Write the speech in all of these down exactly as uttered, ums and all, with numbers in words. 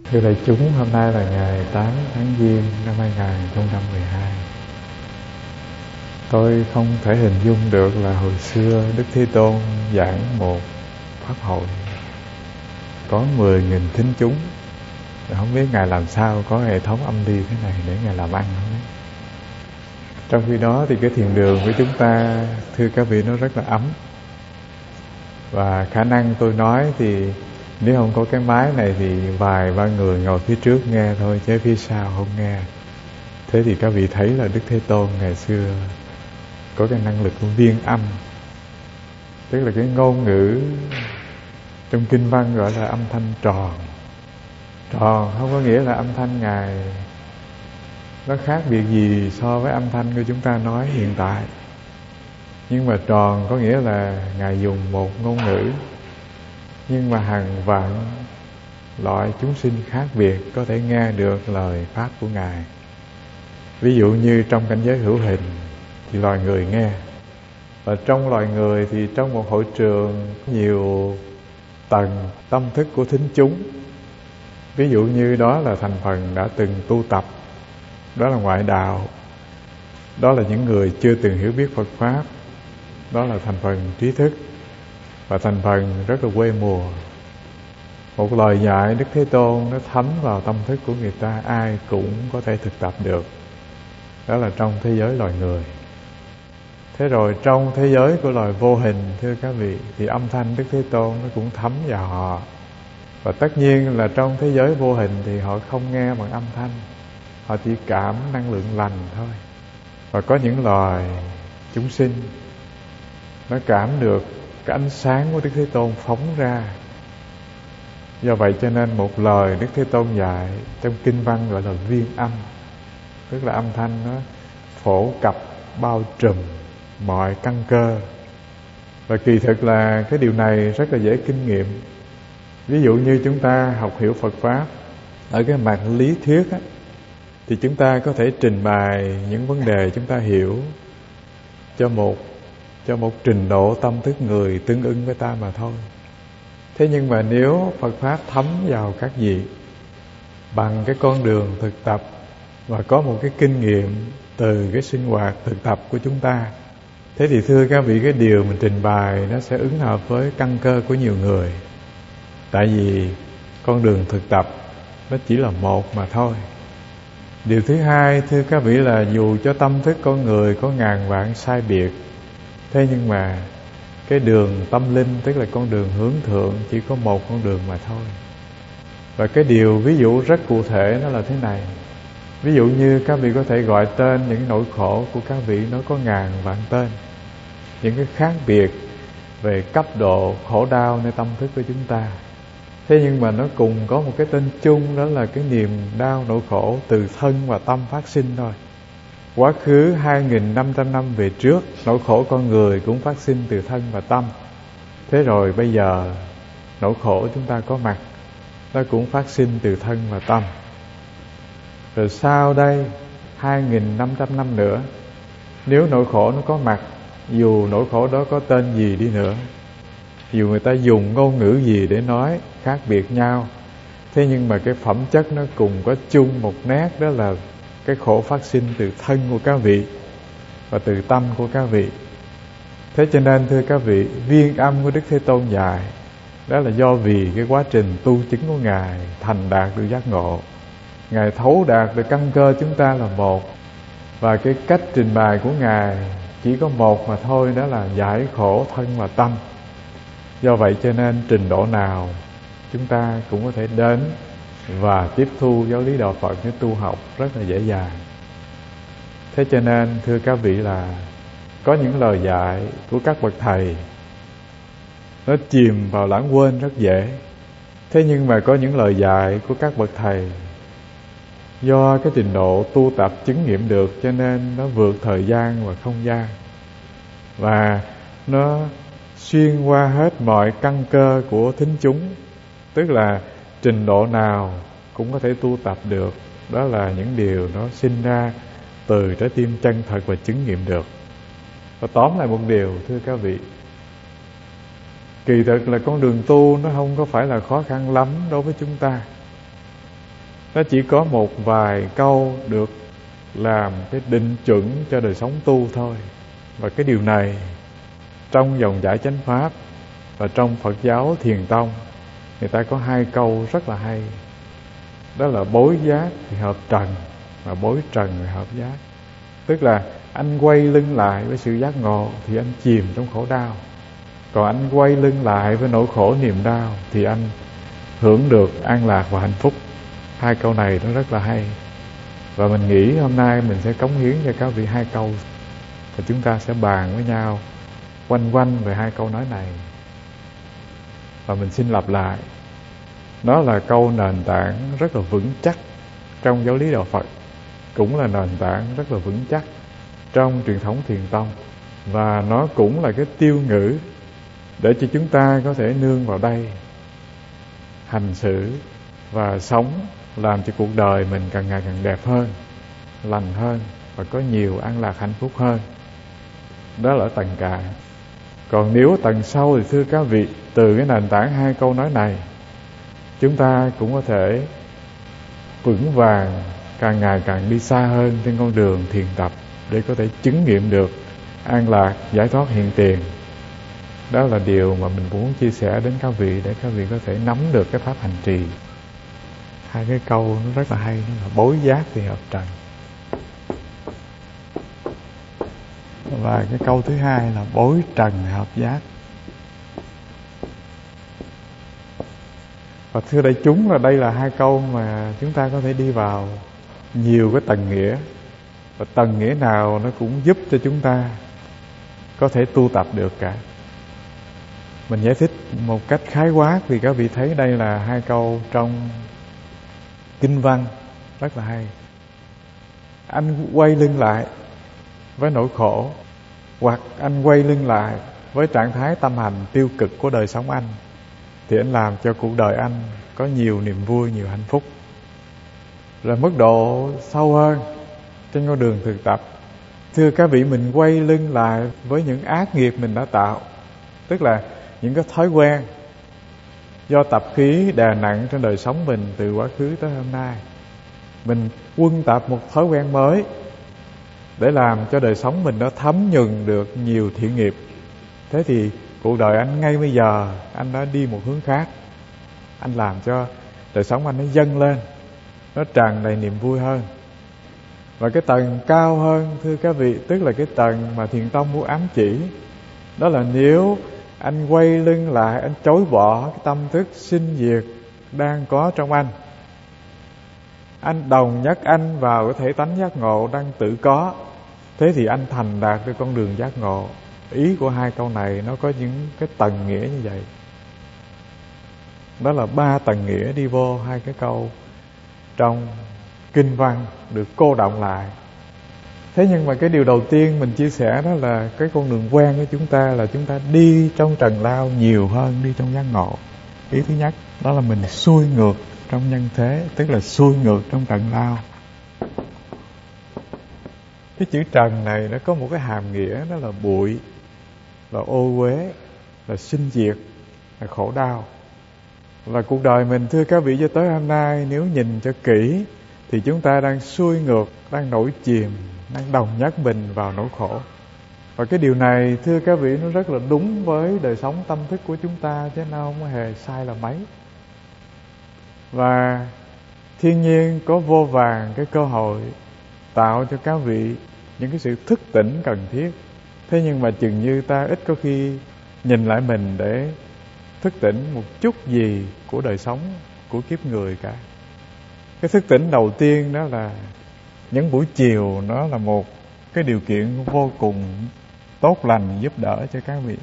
Thưa đại chúng, hôm nay là ngày tám tháng Giêng năm hai không một hai. Tôi không thể hình dung được là hồi xưa Đức Thế Tôn giảng một pháp hội có mười nghìn thính chúng. Không biết Ngài làm sao có hệ thống âm đi thế này để Ngài làm ăn không biết. Trong khi đó thì cái thiền đường của chúng ta, thưa các vị, nó rất là ấm. Và khả năng tôi nói thì nếu không có cái máy này thì vài ba người ngồi phía trước nghe thôi, chứ phía sau không nghe. Thế thì các vị thấy là Đức Thế Tôn ngày xưa có cái năng lực của viên âm, tức là cái ngôn ngữ trong kinh văn gọi là âm thanh tròn. Tròn không có nghĩa là âm thanh Ngài nó khác biệt gì so với âm thanh của chúng ta nói hiện tại. Nhưng mà tròn có nghĩa là Ngài dùng một ngôn ngữ, nhưng mà hàng vạn loại chúng sinh khác biệt có thể nghe được lời pháp của Ngài. Ví dụ như trong cảnh giới hữu hình thì loài người nghe, và trong loài người thì trong một hội trường nhiều tầng tâm thức của thính chúng. Ví dụ như đó là thành phần đã từng tu tập, đó là ngoại đạo, đó là những người chưa từng hiểu biết Phật Pháp, đó là thành phần trí thức, và thành phần rất là quê mùa. Một lời dạy Đức Thế Tôn nó thấm vào tâm thức của người ta, ai cũng có thể thực tập được. Đó là trong thế giới loài người. Thế rồi trong thế giới của loài vô hình, thưa các vị, thì âm thanh Đức Thế Tôn nó cũng thấm vào họ. Và tất nhiên là trong thế giới vô hình thì họ không nghe bằng âm thanh, họ chỉ cảm năng lượng lành thôi. Và có những loài chúng sinh nó cảm được cái ánh sáng của Đức Thế Tôn phóng ra. Do vậy cho nên một lời Đức Thế Tôn dạy trong kinh văn gọi là viên âm, tức là âm thanh nó phổ cập bao trùm mọi căn cơ. Và kỳ thực là cái điều này rất là dễ kinh nghiệm. Ví dụ như chúng ta học hiểu Phật Pháp ở cái mặt lý thuyết á, thì chúng ta có thể trình bày những vấn đề chúng ta hiểu cho một cho một trình độ tâm thức người tương ứng với ta mà thôi. Thế nhưng mà nếu Phật Pháp thấm vào các vị bằng cái con đường thực tập và có một cái kinh nghiệm từ cái sinh hoạt thực tập của chúng ta, thế thì thưa các vị, cái điều mình trình bày nó sẽ ứng hợp với căn cơ của nhiều người. Tại vì con đường thực tập nó chỉ là một mà thôi. Điều thứ hai, thưa các vị, là dù cho tâm thức con người có ngàn vạn sai biệt, thế nhưng mà cái đường tâm linh, tức là con đường hướng thượng, chỉ có một con đường mà thôi. Và cái điều ví dụ rất cụ thể nó là thế này. Ví dụ như các vị có thể gọi tên những nỗi khổ của các vị, nó có ngàn vạn tên. Những cái khác biệt về cấp độ khổ đau nơi tâm thức của chúng ta. Thế nhưng mà nó cùng có một cái tên chung, đó là cái niềm đau nỗi khổ từ thân và tâm phát sinh thôi. Quá khứ hai nghìn năm trăm năm về trước, nỗi khổ con người cũng phát sinh từ thân và tâm. Thế rồi bây giờ nỗi khổ chúng ta có mặt, nó cũng phát sinh từ thân và tâm. Rồi sau đây hai nghìn năm trăm năm nữa, nếu nỗi khổ nó có mặt, dù nỗi khổ đó có tên gì đi nữa, dù người ta dùng ngôn ngữ gì để nói khác biệt nhau, thế nhưng mà cái phẩm chất nó cùng có chung một nét, đó là cái khổ phát sinh từ thân của các vị và từ tâm của các vị. Thế cho nên thưa các vị, viên âm của Đức Thế Tôn dạy, đó là do vì cái quá trình tu chứng của Ngài thành đạt được giác ngộ. Ngài thấu đạt được căn cơ chúng ta là một, và cái cách trình bày của Ngài chỉ có một mà thôi, đó là giải khổ thân và tâm. Do vậy cho nên trình độ nào chúng ta cũng có thể đến và tiếp thu giáo lý đạo Phật để tu học rất là dễ dàng. Thế cho nên thưa các vị, là có những lời dạy của các bậc thầy nó chìm vào lãng quên rất dễ. Thế nhưng mà có những lời dạy của các bậc thầy do cái trình độ tu tập chứng nghiệm được, cho nên nó vượt thời gian và không gian, và nó xuyên qua hết mọi căn cơ của thính chúng. Tức là trình độ nào cũng có thể tu tập được. Đó là những điều nó sinh ra từ trái tim chân thật và chứng nghiệm được. Và tóm lại một điều, thưa các vị, kỳ thực là con đường tu nó không có phải là khó khăn lắm đối với chúng ta. Nó chỉ có một vài câu được làm cái định chuẩn cho đời sống tu thôi. Và cái điều này trong dòng giải chánh pháp và trong Phật giáo Thiền Tông, người ta có hai câu rất là hay. Đó là bối giác thì hợp trần, và bối trần thì hợp giác. Tức là anh quay lưng lại với sự giác ngộ thì anh chìm trong khổ đau, còn anh quay lưng lại với nỗi khổ niềm đau thì anh hưởng được an lạc và hạnh phúc. Hai câu này nó rất là hay, và mình nghĩ hôm nay mình sẽ cống hiến cho các vị hai câu, và chúng ta sẽ bàn với nhau quanh quanh về hai câu nói này. Và mình xin lặp lại, nó là câu nền tảng rất là vững chắc trong giáo lý đạo Phật, cũng là nền tảng rất là vững chắc trong truyền thống Thiền Tông, và nó cũng là cái tiêu ngữ để cho chúng ta có thể nương vào đây hành xử và sống, làm cho cuộc đời mình càng ngày càng đẹp hơn, lành hơn, và có nhiều an lạc hạnh phúc hơn. Đó là ở tầng cạn. Còn nếu tầng sâu thì thưa các vị, từ cái nền tảng hai câu nói này, chúng ta cũng có thể vững vàng, càng ngày càng đi xa hơn trên con đường thiền tập, để có thể chứng nghiệm được an lạc, giải thoát hiện tiền. Đó là điều mà mình muốn chia sẻ đến các vị, để các vị có thể nắm được cái pháp hành trì. Hai cái câu nó rất là hay, nó là bối giác thì hợp trần. Và cái câu thứ hai là bối trần hợp giác. Và thưa đại chúng, là đây là hai câu mà chúng ta có thể đi vào nhiều cái tầng nghĩa, và tầng nghĩa nào nó cũng giúp cho chúng ta có thể tu tập được cả. Mình giải thích một cách khái quát thì các vị thấy đây là hai câu trong kinh văn rất là hay. Anh quay lưng lại với nỗi khổ, hoặc anh quay lưng lại với trạng thái tâm hành tiêu cực của đời sống anh, thì anh làm cho cuộc đời anh có nhiều niềm vui, nhiều hạnh phúc. Rồi mức độ sâu hơn trên con đường thực tập, thưa các vị, mình quay lưng lại với những ác nghiệp mình đã tạo, tức là những cái thói quen do tập khí đè nặng trên đời sống mình từ quá khứ tới hôm nay. Mình quân tập một thói quen mới để làm cho đời sống mình nó thấm nhuần được nhiều thiện nghiệp. Thế thì cuộc đời anh ngay bây giờ anh đã đi một hướng khác. Anh làm cho đời sống anh nó dâng lên, nó tràn đầy niềm vui hơn. Và cái tầng cao hơn, thưa các vị, tức là cái tầng mà Thiền Tông muốn ám chỉ. Đó là nếu anh quay lưng lại, anh chối bỏ cái tâm thức sinh diệt đang có trong anh, anh đồng nhất anh vào cái thể tánh giác ngộ đang tự có, thế thì anh thành đạt được con đường giác ngộ. Ý của hai câu này nó có những cái tầng nghĩa như vậy. Đó là ba tầng nghĩa đi vô hai cái câu trong kinh văn được cô đọng lại. Thế nhưng mà cái điều đầu tiên mình chia sẻ đó là cái con đường quen của chúng ta là chúng ta đi trong trần lao nhiều hơn đi trong giác ngộ. Ý thứ nhất đó là mình xuôi ngược trong nhân thế, tức là xuôi ngược trong trần lao. Cái chữ trần này nó có một cái hàm nghĩa, đó là bụi, là ô uế, là sinh diệt, là khổ đau. Và cuộc đời mình, thưa các vị, cho tới hôm nay nếu nhìn cho kỹ thì chúng ta đang xuôi ngược, đang nổi chìm, đang đồng nhất mình vào nỗi khổ. Và cái điều này, thưa các vị, nó rất là đúng với đời sống tâm thức của chúng ta, chứ nó không hề sai là mấy. Và thiên nhiên có vô vàn cái cơ hội tạo cho các vị những cái sự thức tỉnh cần thiết. Thế nhưng mà chừng như ta ít có khi nhìn lại mình để thức tỉnh một chút gì của đời sống, của kiếp người cả. Cái thức tỉnh đầu tiên đó là những buổi chiều, nó là một cái điều kiện vô cùng tốt lành giúp đỡ cho các vị.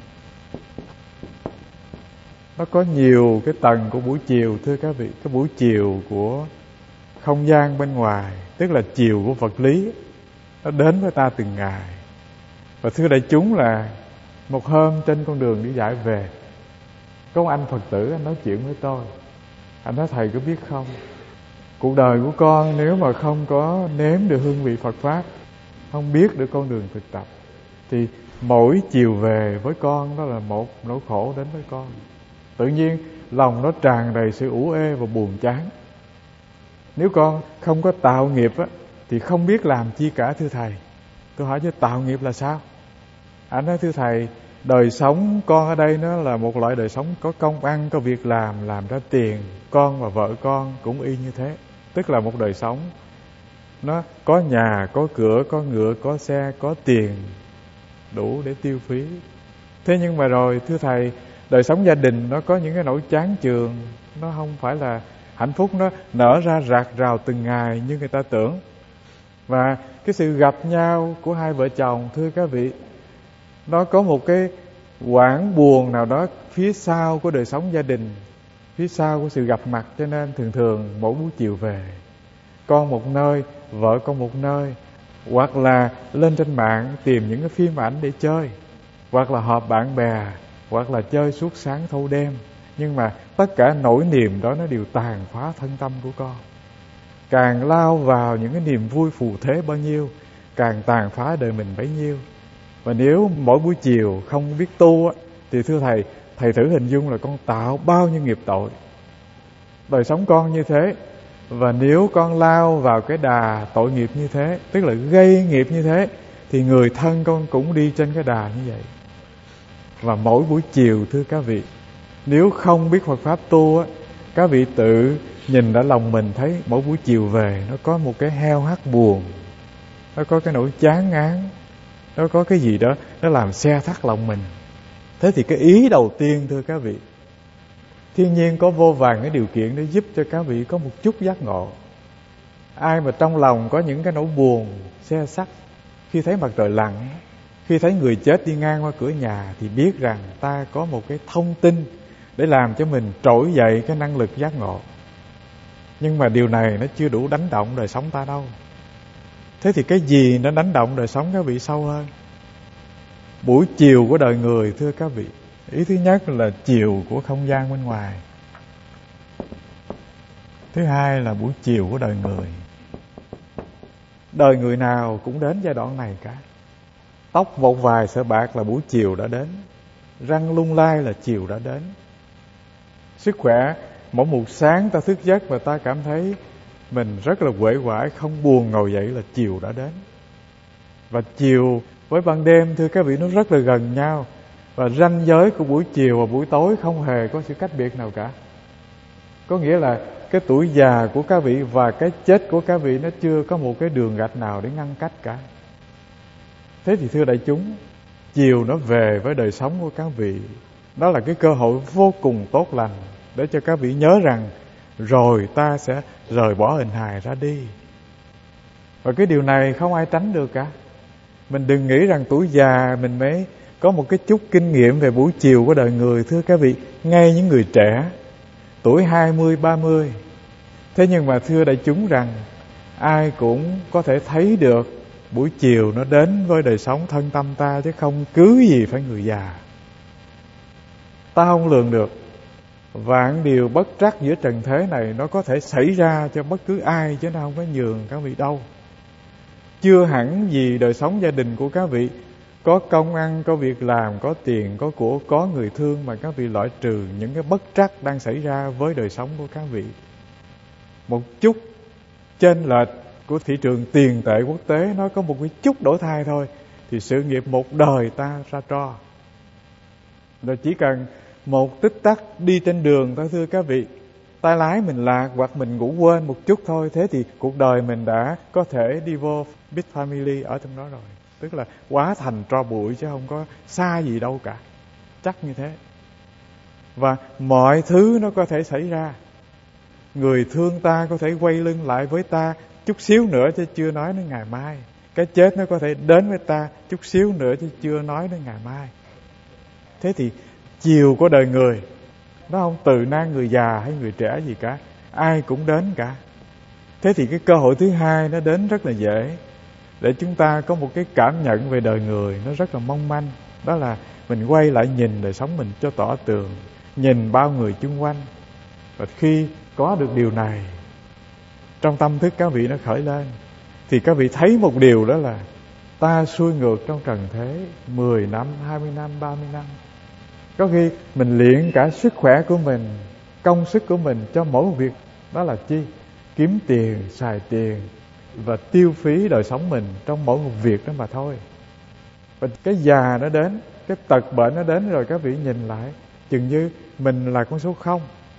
Nó có nhiều cái tầng của buổi chiều, thưa các vị. Cái buổi chiều của không gian bên ngoài, tức là chiều của vật lý, nó đến với ta từng ngày. Và thưa đại chúng, là một hôm trên con đường đi giải về, có một anh Phật tử, anh nói chuyện với tôi. Anh nói: thầy có biết không, cuộc đời của con nếu mà không có nếm được hương vị Phật Pháp, không biết được con đường thực tập, thì mỗi chiều về với con đó là một nỗi khổ đến với con. Tự nhiên lòng nó tràn đầy sự ủ ê và buồn chán. Nếu con không có tạo nghiệp á, thì không biết làm chi cả thưa thầy. Tôi hỏi chứ tạo nghiệp là sao? Anh nói thưa thầy, đời sống con ở đây nó là một loại đời sống có công ăn, có việc làm, làm ra tiền. Con và vợ con cũng y như thế. Tức là một đời sống nó có nhà, có cửa, có ngựa, có xe, có tiền đủ để tiêu phí. Thế nhưng mà rồi thưa thầy, đời sống gia đình nó có những cái nỗi chán chường, nó không phải là hạnh phúc nó nở ra rạc rào từng ngày như người ta tưởng. Và cái sự gặp nhau của hai vợ chồng thưa các vị, nó có một cái quãng buồn nào đó phía sau của đời sống gia đình, phía sau của sự gặp mặt. Cho nên thường thường mỗi buổi chiều về, con một nơi, vợ con một nơi, hoặc là lên trên mạng tìm những cái phim ảnh để chơi, hoặc là họp bạn bè, hoặc là chơi suốt sáng thâu đêm. Nhưng mà tất cả nỗi niềm đó nó đều tàn phá thân tâm của con. Càng lao vào những cái niềm vui phù thế bao nhiêu, càng tàn phá đời mình bấy nhiêu. Và nếu mỗi buổi chiều không biết tu á, thì thưa thầy, thầy thử hình dung là con tạo bao nhiêu nghiệp tội. Đời sống con như thế, và nếu con lao vào cái đà tội nghiệp như thế, tức là gây nghiệp như thế, thì người thân con cũng đi trên cái đà như vậy. Và mỗi buổi chiều thưa các vị, nếu không biết Phật Pháp tu á, các vị tự nhìn đã lòng mình thấy mỗi buổi chiều về nó có một cái heo hắt buồn, nó có cái nỗi chán ngán, nó có cái gì đó nó làm xe thắt lòng mình. Thế thì cái ý đầu tiên thưa các vị, thiên nhiên có vô vàn cái điều kiện để giúp cho các vị có một chút giác ngộ. Ai mà trong lòng có những cái nỗi buồn, xe sắt, khi thấy mặt trời lặn, khi thấy người chết đi ngang qua cửa nhà, thì biết rằng ta có một cái thông tin để làm cho mình trỗi dậy cái năng lực giác ngộ. Nhưng mà điều này nó chưa đủ đánh động đời sống ta đâu. Thế thì cái gì nó đánh động đời sống các vị sâu hơn? Buổi chiều của đời người thưa các vị. Ý thứ nhất là chiều của không gian bên ngoài. Thứ hai là buổi chiều của đời người. Đời người nào cũng đến giai đoạn này cả. Tóc một vài sợi bạc là buổi chiều đã đến. Răng lung lay là chiều đã đến. Sức khỏe, mỗi một sáng ta thức giấc và ta cảm thấy mình rất là uể oải, không buồn ngồi dậy là chiều đã đến. Và chiều với ban đêm thưa các vị nó rất là gần nhau. Và ranh giới của buổi chiều và buổi tối không hề có sự cách biệt nào cả. Có nghĩa là cái tuổi già của các vị và cái chết của các vị nó chưa có một cái đường gạch nào để ngăn cách cả. Thế thì thưa đại chúng, chiều nó về với đời sống của các vị, đó là cái cơ hội vô cùng tốt lành để cho các vị nhớ rằng rồi ta sẽ rời bỏ hình hài ra đi. Và cái điều này không ai tránh được cả. Mình đừng nghĩ rằng tuổi già mình mới có một cái chút kinh nghiệm về buổi chiều của đời người. Thưa các vị, ngay những người trẻ, tuổi hai mươi, ba mươi. Thế nhưng mà thưa đại chúng rằng, ai cũng có thể thấy được buổi chiều nó đến với đời sống thân tâm ta, chứ không cứ gì phải người già. Ta không lường được. Vạn điều bất trắc giữa trần thế này nó có thể xảy ra cho bất cứ ai, chứ nó không có nhường các vị đâu. Chưa hẳn gì đời sống gia đình của các vị có công ăn, có việc làm, có tiền, có của, có người thương mà các vị loại trừ những cái bất trắc đang xảy ra với đời sống của các vị. Một chút chênh lệch của thị trường tiền tệ quốc tế, nó có một cái chút đổi thay thôi, thì sự nghiệp một đời ta ra tro. Rồi chỉ cần một tích tắc đi trên đường, ta thưa các vị, tay lái mình lạc hoặc mình ngủ quên một chút thôi, thế thì cuộc đời mình đã có thể đi vô big family ở trong đó rồi. Tức là quá thành tro bụi chứ không có xa gì đâu cả. Chắc như thế. Và mọi thứ nó có thể xảy ra. Người thương ta có thể quay lưng lại với ta chút xíu nữa chứ chưa nói đến ngày mai. Cái chết nó có thể đến với ta chút xíu nữa chứ chưa nói đến ngày mai. Thế thì chiều của đời người nó không từ nan người già hay người trẻ gì cả, ai cũng đến cả. Thế thì cái cơ hội thứ hai nó đến rất là dễ, để chúng ta có một cái cảm nhận về đời người nó rất là mong manh. Đó là mình quay lại nhìn đời sống mình cho tỏ tường, nhìn bao người chung quanh. Và khi có được điều này trong tâm thức các vị nó khởi lên, thì các vị thấy một điều, đó là ta xuôi ngược trong trần thế mười năm, hai mươi năm, ba mươi năm. Có khi mình luyện cả sức khỏe của mình, công sức của mình cho mỗi một việc. Đó là chi? kiếm tiền, xài tiền và tiêu phí đời sống mình trong mỗi một việc đó mà thôi. Và cái già nó đến, cái tật bệnh nó đến rồi các vị nhìn lại, chừng như mình là con số không.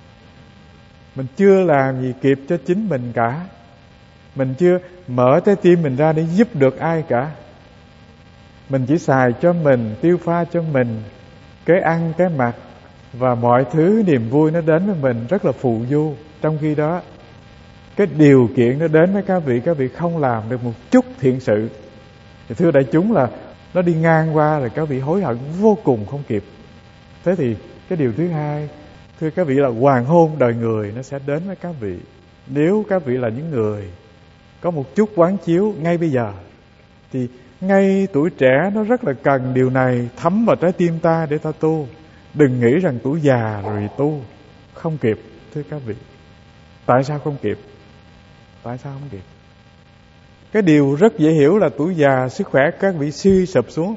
Mình chưa làm gì kịp cho chính mình cả. Mình chưa mở trái tim mình ra để giúp được ai cả. Mình chỉ xài cho mình, tiêu pha cho mình cái ăn, cái mặc, và mọi thứ niềm vui nó đến với mình rất là phù du. Trong khi đó cái điều kiện nó đến với các vị, các vị không làm được một chút thiện sự. Thì thưa đại chúng là nó đi ngang qua rồi các vị hối hận vô cùng không kịp. Thế thì cái điều thứ hai, thưa các vị, là hoàng hôn đời người nó sẽ đến với các vị. Nếu các vị là những người có một chút quán chiếu ngay bây giờ, thì ngay tuổi trẻ nó rất là cần điều này thấm vào trái tim ta để ta tu. Đừng nghĩ rằng tuổi già rồi tu không kịp, thưa các vị. Tại sao không kịp? Tại sao không kịp? Cái điều rất dễ hiểu là tuổi già sức khỏe các vị suy sụp xuống.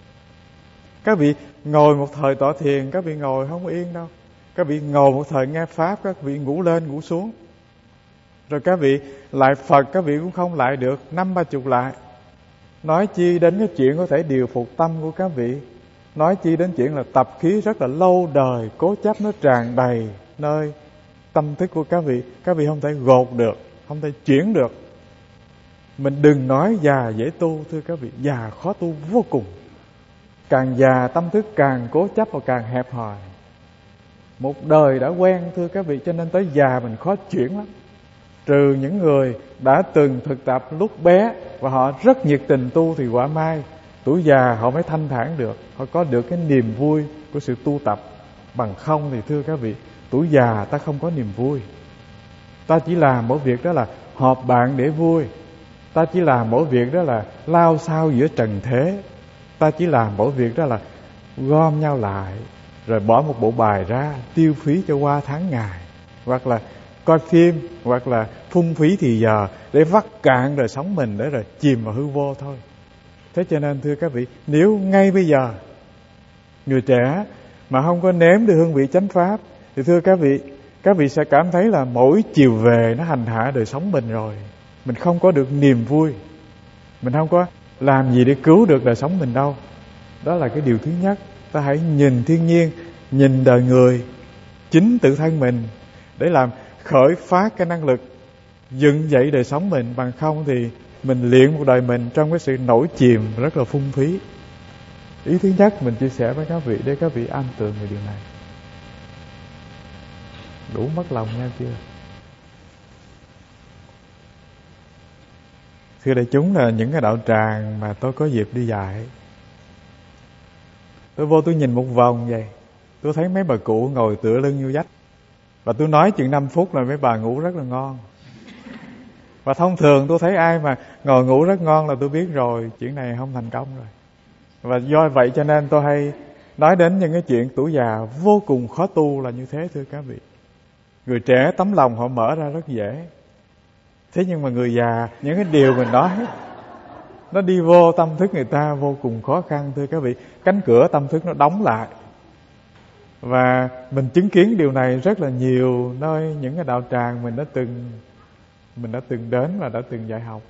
Các vị ngồi một thời tọa thiền, các vị ngồi không yên đâu. Các vị ngồi một thời nghe Pháp, các vị ngủ lên ngủ xuống. Rồi các vị lại Phật, các vị cũng không lại được năm ba chục lại. Nói chi đến cái chuyện có thể điều phục tâm của các vị. Nói chi đến chuyện là tập khí rất là lâu đời, cố chấp nó tràn đầy nơi tâm thức của các vị. Các vị không thể gột được, không thể chuyển được. Mình đừng nói già dễ tu, thưa các vị, già khó tu vô cùng. Càng già tâm thức càng cố chấp và càng hẹp hòi. Một đời đã quen, thưa các vị, cho nên tới già mình khó chuyển lắm. Trừ những người đã từng thực tập lúc bé và họ rất nhiệt tình tu thì quả mai tuổi già họ mới thanh thản được, họ có được cái niềm vui của sự tu tập. Bằng không thì thưa các vị, tuổi già ta không có niềm vui. Ta chỉ làm mỗi việc đó là họp bạn để vui. Ta chỉ làm mỗi việc đó là lao sao giữa trần thế. Ta chỉ làm mỗi việc đó là gom nhau lại rồi bỏ một bộ bài ra tiêu phí cho qua tháng ngày, hoặc là coi phim, hoặc là phung phí thì giờ để vắt cạn đời sống mình để rồi chìm vào hư vô thôi. Thế cho nên thưa các vị, nếu ngay bây giờ người trẻ mà không có nếm được hương vị chánh pháp thì thưa các vị, các vị sẽ cảm thấy là mỗi chiều về nó hành hạ đời sống mình rồi. Mình không có được niềm vui, mình không có làm gì để cứu được đời sống mình đâu. Đó là cái điều thứ nhất. Ta hãy nhìn thiên nhiên, nhìn đời người, chính tự thân mình để làm khởi phát cái năng lực dựng dậy đời sống mình. Bằng không thì mình luyện một đời mình trong cái sự nổi chìm rất là phung phí. Ý thứ nhất mình chia sẻ với các vị để các vị an tường về điều này. Đủ mất lòng nha chưa? Thưa đại chúng, là những cái đạo tràng mà tôi có dịp đi dạy, tôi vô tôi nhìn một vòng vậy, tôi thấy mấy bà cụ ngồi tựa lưng vô vách, và tôi nói chừng năm phút là mấy bà ngủ rất là ngon. Và thông thường tôi thấy ai mà ngồi ngủ rất ngon là tôi biết rồi, chuyện này không thành công rồi. Và do vậy cho nên tôi hay nói đến những cái chuyện tuổi già vô cùng khó tu là như thế, thưa các vị. Người trẻ tấm lòng họ mở ra rất dễ. Thế nhưng mà người già, những cái điều mình nói nó đi vô tâm thức người ta vô cùng khó khăn, thưa các vị. Cánh cửa tâm thức nó đóng lại. Và mình chứng kiến điều này rất là nhiều nơi những cái đạo tràng mình đã từng mình đã từng đến và đã từng dạy học.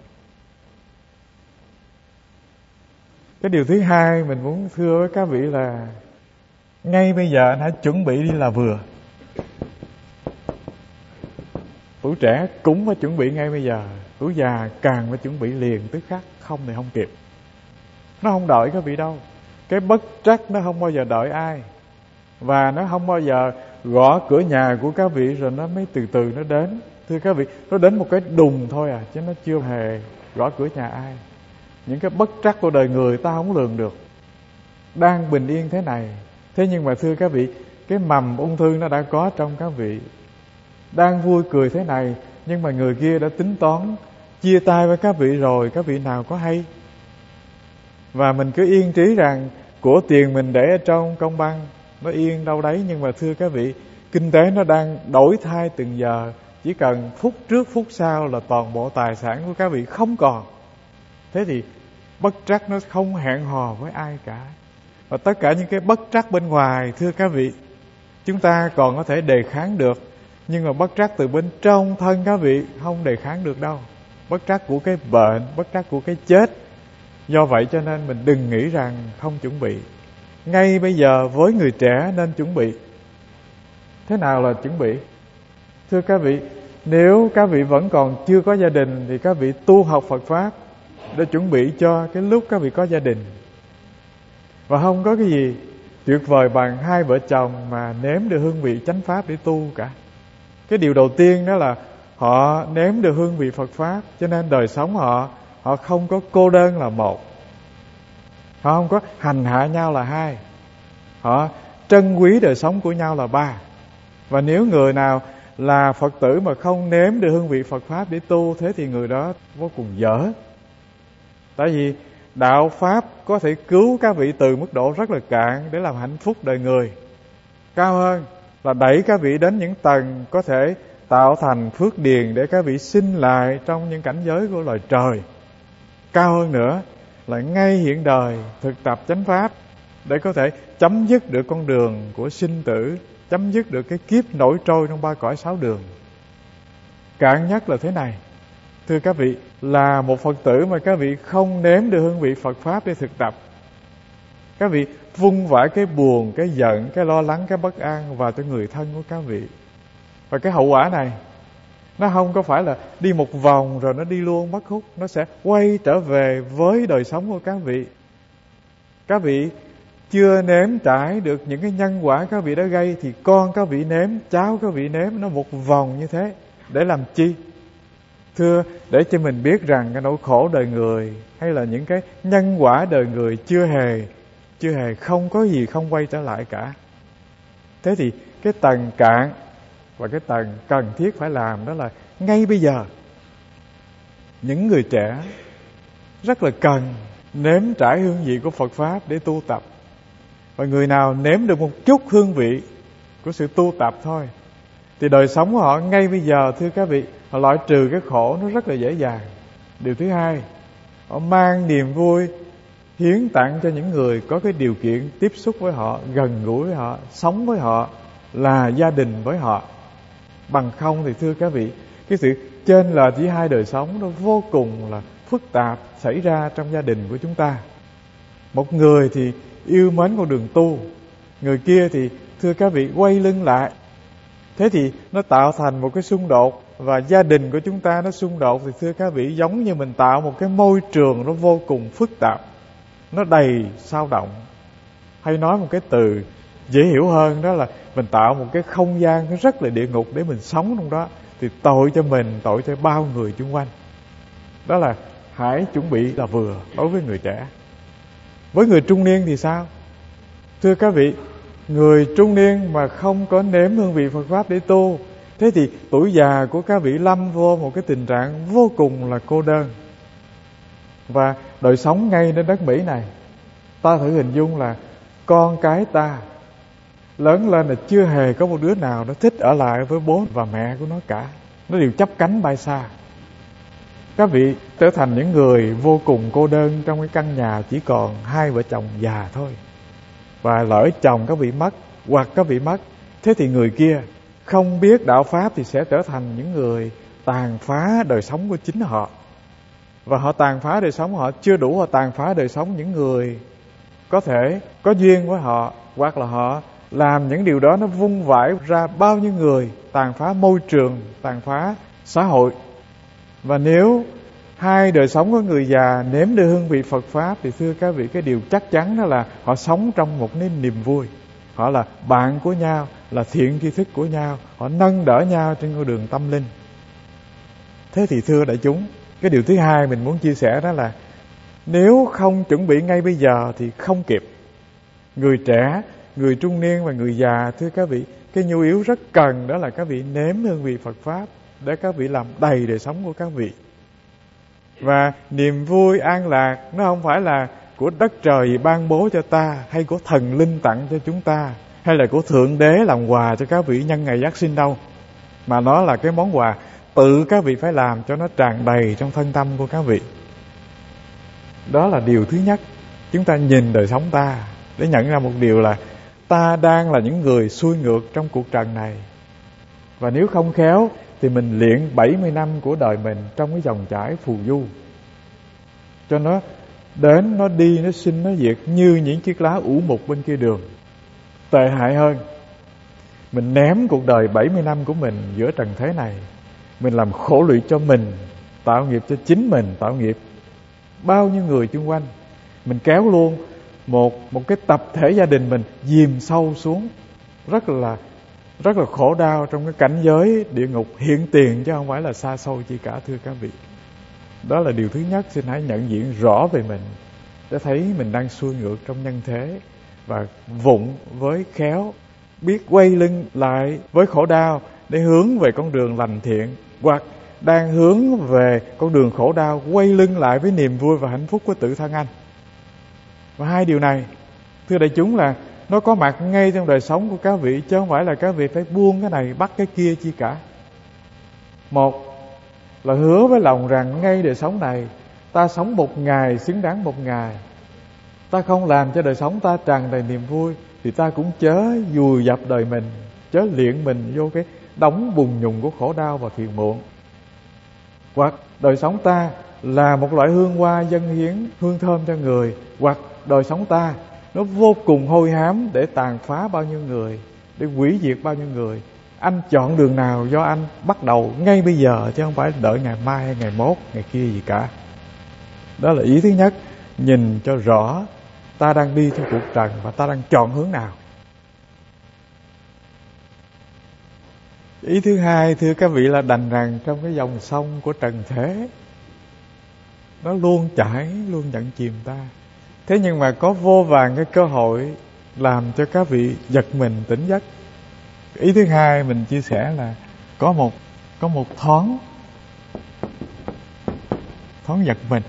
Cái điều thứ hai mình muốn thưa với các vị là ngay bây giờ anh hãy chuẩn bị đi là vừa. Tuổi trẻ cũng phải chuẩn bị ngay bây giờ. Tuổi già càng phải chuẩn bị liền tức khắc, không thì không kịp. Nó không đợi các vị đâu. Cái bất trắc nó không bao giờ đợi ai. Và nó không bao giờ gõ cửa nhà của các vị rồi nó mới từ từ nó đến. Thưa các vị, nó đến một cái đùng thôi à, chứ nó chưa hề gõ cửa nhà ai. Những cái bất trắc của đời người ta không lường được. Đang bình yên thế này, thế nhưng mà thưa các vị, cái mầm ung thư nó đã có trong các vị. Đang vui cười thế này, nhưng mà người kia đã tính toán chia tay với các vị rồi, các vị nào có hay. Và mình cứ yên trí rằng của tiền mình để ở trong công băng, nó yên đâu đấy. Nhưng mà thưa các vị, kinh tế nó đang đổi thay từng giờ. Chỉ cần phút trước phút sau là toàn bộ tài sản của các vị không còn. Thế thì bất trắc nó không hẹn hò với ai cả. Và tất cả những cái bất trắc bên ngoài, thưa các vị, chúng ta còn có thể đề kháng được. Nhưng mà bất trắc từ bên trong thân các vị không đề kháng được đâu. Bất trắc của cái bệnh, bất trắc của cái chết. Do vậy cho nên mình đừng nghĩ rằng không chuẩn bị. Ngay bây giờ với người trẻ nên chuẩn bị. Thế nào là chuẩn bị? Thưa các vị, nếu các vị vẫn còn chưa có gia đình thì các vị tu học Phật Pháp để chuẩn bị cho cái lúc các vị có gia đình. Và không có cái gì tuyệt vời bằng hai vợ chồng mà nếm được hương vị chánh Pháp để tu cả. Cái điều đầu tiên đó là họ nếm được hương vị Phật Pháp, cho nên đời sống họ họ không có cô đơn là một, họ không có hành hạ nhau là hai, họ trân quý đời sống của nhau là ba. Và nếu người nào là Phật tử mà không nếm được hương vị Phật Pháp để tu, thế thì người đó vô cùng dở. Tại vì đạo Pháp có thể cứu các vị từ mức độ rất là cạn để làm hạnh phúc đời người. Cao hơn là đẩy các vị đến những tầng có thể tạo thành phước điền để các vị sinh lại trong những cảnh giới của loài trời. Cao hơn nữa là ngay hiện đời thực tập chánh Pháp để có thể chấm dứt được con đường của sinh tử, chấm dứt được cái kiếp nổi trôi trong ba cõi sáu đường. Cạn nhất là thế này, thưa các vị, là một Phật tử mà các vị không nếm được hương vị Phật Pháp để thực tập, các vị vung vãi cái buồn, cái giận, cái lo lắng, cái bất an vào cho người thân của các vị. Và cái hậu quả này nó không có phải là đi một vòng rồi nó đi luôn mất hút, nó sẽ quay trở về với đời sống của các vị. Các vị chưa nếm trải được những cái nhân quả các vị đã gây thì con các vị nếm, cháu các vị nếm, nó một vòng như thế. Để làm chi? Thưa, để cho mình biết rằng cái nỗi khổ đời người hay là những cái nhân quả đời người chưa hề chưa hề không có gì không quay trở lại cả. Thế thì cái tầng cạn và cái tầng cần thiết phải làm đó là ngay bây giờ những người trẻ rất là cần nếm trải hương vị của Phật Pháp để tu tập. Và người nào nếm được một chút hương vị của sự tu tập thôi thì đời sống của họ ngay bây giờ, thưa các vị, họ loại trừ cái khổ nó rất là dễ dàng. Điều thứ hai, họ mang niềm vui hiến tặng cho những người có cái điều kiện tiếp xúc với họ, gần gũi với họ, sống với họ, là gia đình với họ. Bằng không thì thưa các vị, cái sự chênh lệch giữa hai đời sống nó vô cùng là phức tạp xảy ra trong gia đình của chúng ta. Một người thì yêu mến con đường tu, người kia thì thưa các vị quay lưng lại. Thế thì nó tạo thành một cái xung đột, và gia đình của chúng ta nó xung đột thì thưa các vị giống như mình tạo một cái môi trường nó vô cùng phức tạp, nó đầy xao động. Hay nói một cái từ dễ hiểu hơn đó là mình tạo một cái không gian nó rất là địa ngục để mình sống trong đó, thì tội cho mình, tội cho bao người xung quanh. Đó là hãy chuẩn bị là vừa đối với người trẻ. Với người trung niên thì sao? Thưa các vị, người trung niên mà không có nếm hương vị Phật Pháp để tu, thế thì tuổi già của các vị lâm vô một cái tình trạng vô cùng là cô đơn. Và đời sống ngay trên đất Mỹ này, ta thử hình dung là con cái ta lớn lên là chưa hề có một đứa nào nó thích ở lại với bố và mẹ của nó cả. Nó đều chấp cánh bay xa. Các vị trở thành những người vô cùng cô đơn trong cái căn nhà chỉ còn hai vợ chồng già thôi. Và lỡ chồng các vị mất hoặc các vị mất, thế thì người kia không biết đạo Pháp thì sẽ trở thành những người tàn phá đời sống của chính họ. Và họ tàn phá đời sống họ chưa đủ, họ tàn phá đời sống những người có thể có duyên với họ, hoặc là họ làm những điều đó nó vung vãi ra bao nhiêu người, tàn phá môi trường, tàn phá xã hội. Và nếu hai đời sống của người già nếm được hương vị Phật Pháp thì thưa các vị, cái điều chắc chắn đó là họ sống trong một cái niềm vui. Họ là bạn của nhau, là thiện tri thức của nhau, họ nâng đỡ nhau trên con đường tâm linh. Thế thì thưa đại chúng, cái điều thứ hai mình muốn chia sẻ đó là nếu không chuẩn bị ngay bây giờ thì không kịp. Người trẻ, người trung niên và người già, thưa các vị, cái nhu yếu rất cần đó là các vị nếm hương vị Phật Pháp để các vị làm đầy đời sống của các vị. Và niềm vui an lạc nó không phải là của đất trời ban bố cho ta, hay của thần linh tặng cho chúng ta, hay là của Thượng Đế làm quà cho các vị nhân ngày Giáng sinh đâu. Mà nó là cái món quà tự các vị phải làm cho nó tràn đầy trong thân tâm của các vị. Đó là điều thứ nhất. Chúng ta nhìn đời sống ta để nhận ra một điều là ta đang là những người xuôi ngược trong cuộc trần này. Và nếu không khéo thì mình luyện bảy mươi năm của đời mình trong cái dòng chảy phù du, cho nó đến, nó đi, nó sinh, nó diệt như những chiếc lá ủ mục bên kia đường. Tệ hại hơn, mình ném cuộc đời bảy mươi năm của mình giữa trần thế này. Mình làm khổ lụy cho mình, tạo nghiệp cho chính mình, tạo nghiệp bao nhiêu người xung quanh. Mình kéo luôn một một cái tập thể gia đình mình dìm sâu xuống, rất là rất là khổ đau trong cái cảnh giới địa ngục hiện tiền, chứ không phải là xa xôi chi cả, thưa các vị. Đó là điều thứ nhất. Xin hãy nhận diện rõ về mình để thấy mình đang xuôi ngược trong nhân thế, và vụng với khéo biết quay lưng lại với khổ đau để hướng về con đường lành thiện, hoặc đang hướng về con đường khổ đau quay lưng lại với niềm vui và hạnh phúc của tự thân anh. Và hai điều này, thưa đại chúng, là nó có mặt ngay trong đời sống của các vị, chứ không phải là các vị phải buông cái này bắt cái kia chi cả. Một là hứa với lòng rằng ngay đời sống này ta sống một ngày xứng đáng một ngày. Ta không làm cho đời sống ta tràn đầy niềm vui thì ta cũng chớ vùi dập đời mình, chớ luyện mình vô cái đống bùn nhùng của khổ đau và phiền muộn. Hoặc đời sống ta là một loại hương hoa dâng hiến hương thơm cho người, hoặc đời sống ta nó vô cùng hôi hám để tàn phá bao nhiêu người, để hủy diệt bao nhiêu người. Anh chọn đường nào do anh bắt đầu ngay bây giờ, chứ không phải đợi ngày mai hay ngày mốt, ngày kia gì cả. Đó là ý thứ nhất. Nhìn cho rõ ta đang đi trong cuộc trần và ta đang chọn hướng nào. Ý thứ hai, thưa các vị, là đành rằng trong cái dòng sông của trần thế, nó luôn chảy, luôn nhận chìm ta. Thế nhưng mà có vô vàn cái cơ hội làm cho các vị giật mình tỉnh giấc. Ý thứ hai mình chia sẻ là có một có một thoáng thoáng giật mình,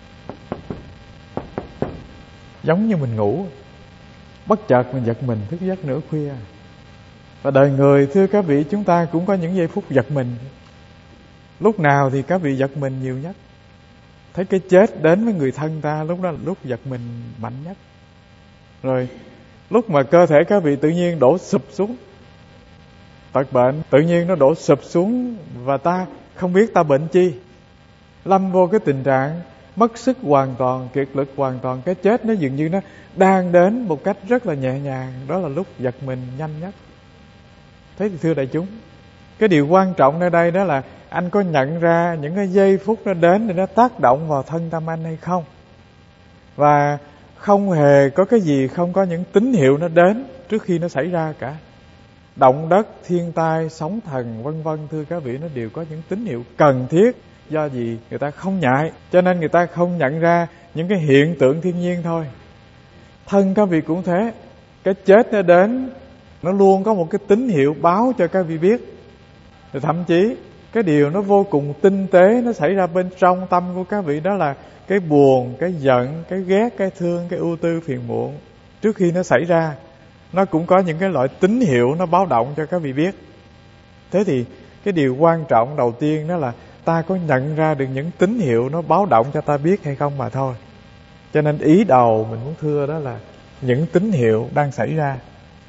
giống như mình ngủ, bất chợt mình giật mình thức giấc nửa khuya. Và đời người, thưa các vị, chúng ta cũng có những giây phút giật mình. Lúc nào thì các vị giật mình nhiều nhất? Thấy cái chết đến với người thân ta, lúc đó là lúc giật mình mạnh nhất. Rồi lúc mà cơ thể các vị tự nhiên đổ sụp xuống, tật bệnh tự nhiên nó đổ sụp xuống, và ta không biết ta bệnh chi, lâm vô cái tình trạng mất sức hoàn toàn, kiệt lực hoàn toàn. Cái chết nó dường như nó đang đến một cách rất là nhẹ nhàng. Đó là lúc giật mình nhanh nhất. Thế thì thưa đại chúng, cái điều quan trọng ở đây đó là anh có nhận ra những cái giây phút nó đến để nó tác động vào thân tâm anh hay không. Và không hề có cái gì không có những tín hiệu nó đến trước khi nó xảy ra cả. Động đất, thiên tai, sóng thần vân vân, thưa các vị, nó đều có những tín hiệu cần thiết. Do gì người ta không nhạy, cho nên người ta không nhận ra những cái hiện tượng thiên nhiên thôi. Thân các vị cũng thế. Cái chết nó đến, nó luôn có một cái tín hiệu báo cho các vị biết. Rồi thậm chí cái điều nó vô cùng tinh tế nó xảy ra bên trong tâm của các vị, đó là cái buồn, cái giận, cái ghét, cái thương, cái ưu tư phiền muộn. Trước khi nó xảy ra, nó cũng có những cái loại tín hiệu nó báo động cho các vị biết. Thế thì cái điều quan trọng đầu tiên đó là ta có nhận ra được những tín hiệu nó báo động cho ta biết hay không mà thôi. Cho nên ý đầu mình muốn thưa đó là những tín hiệu đang xảy ra.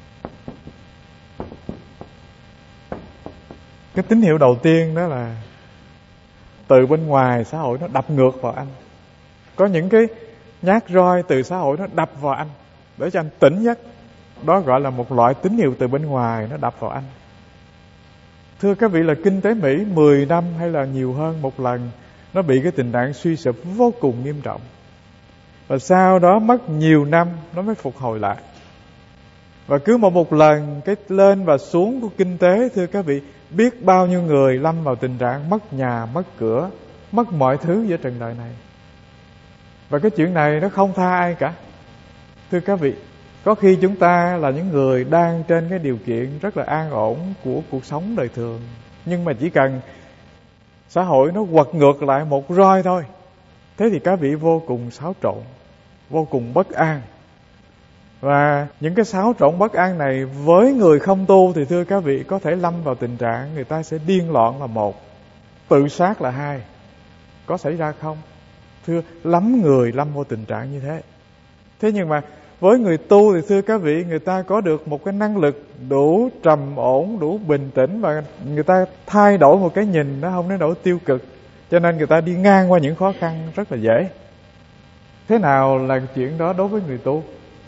Cái tín hiệu đầu tiên đó là từ bên ngoài xã hội nó đập ngược vào anh. Có những cái nhát roi từ xã hội nó đập vào anh để cho anh tỉnh giấc. Đó gọi là một loại tín hiệu từ bên ngoài nó đập vào anh. Thưa các vị, là kinh tế Mỹ mười năm hay là nhiều hơn một lần nó bị cái tình trạng suy sụp vô cùng nghiêm trọng. Và sau đó mất nhiều năm nó mới phục hồi lại. Và cứ một một lần cái lên và xuống của kinh tế, thưa các vị, biết bao nhiêu người lâm vào tình trạng mất nhà, mất cửa, mất mọi thứ giữa trần đời này. Và cái chuyện này nó không tha ai cả. Thưa các vị, có khi chúng ta là những người đang trên cái điều kiện rất là an ổn của cuộc sống đời thường, nhưng mà chỉ cần xã hội nó quật ngược lại một roi thôi, thế thì các vị vô cùng xáo trộn, vô cùng bất an. Và những cái xáo trộn bất an này với người không tu thì thưa các vị có thể lâm vào tình trạng người ta sẽ điên loạn là một, tự sát là hai. Có xảy ra không? Thưa, lắm người lâm vào tình trạng như thế. Thế nhưng mà Với người tu thì thưa các vị, người ta có được một cái năng lực đủ trầm ổn, đủ bình tĩnh, và người ta thay đổi một cái nhìn, nó không đến nỗi tiêu cực, cho nên người ta đi ngang qua những khó khăn rất là dễ. Thế nào là chuyện đó đối với người tu?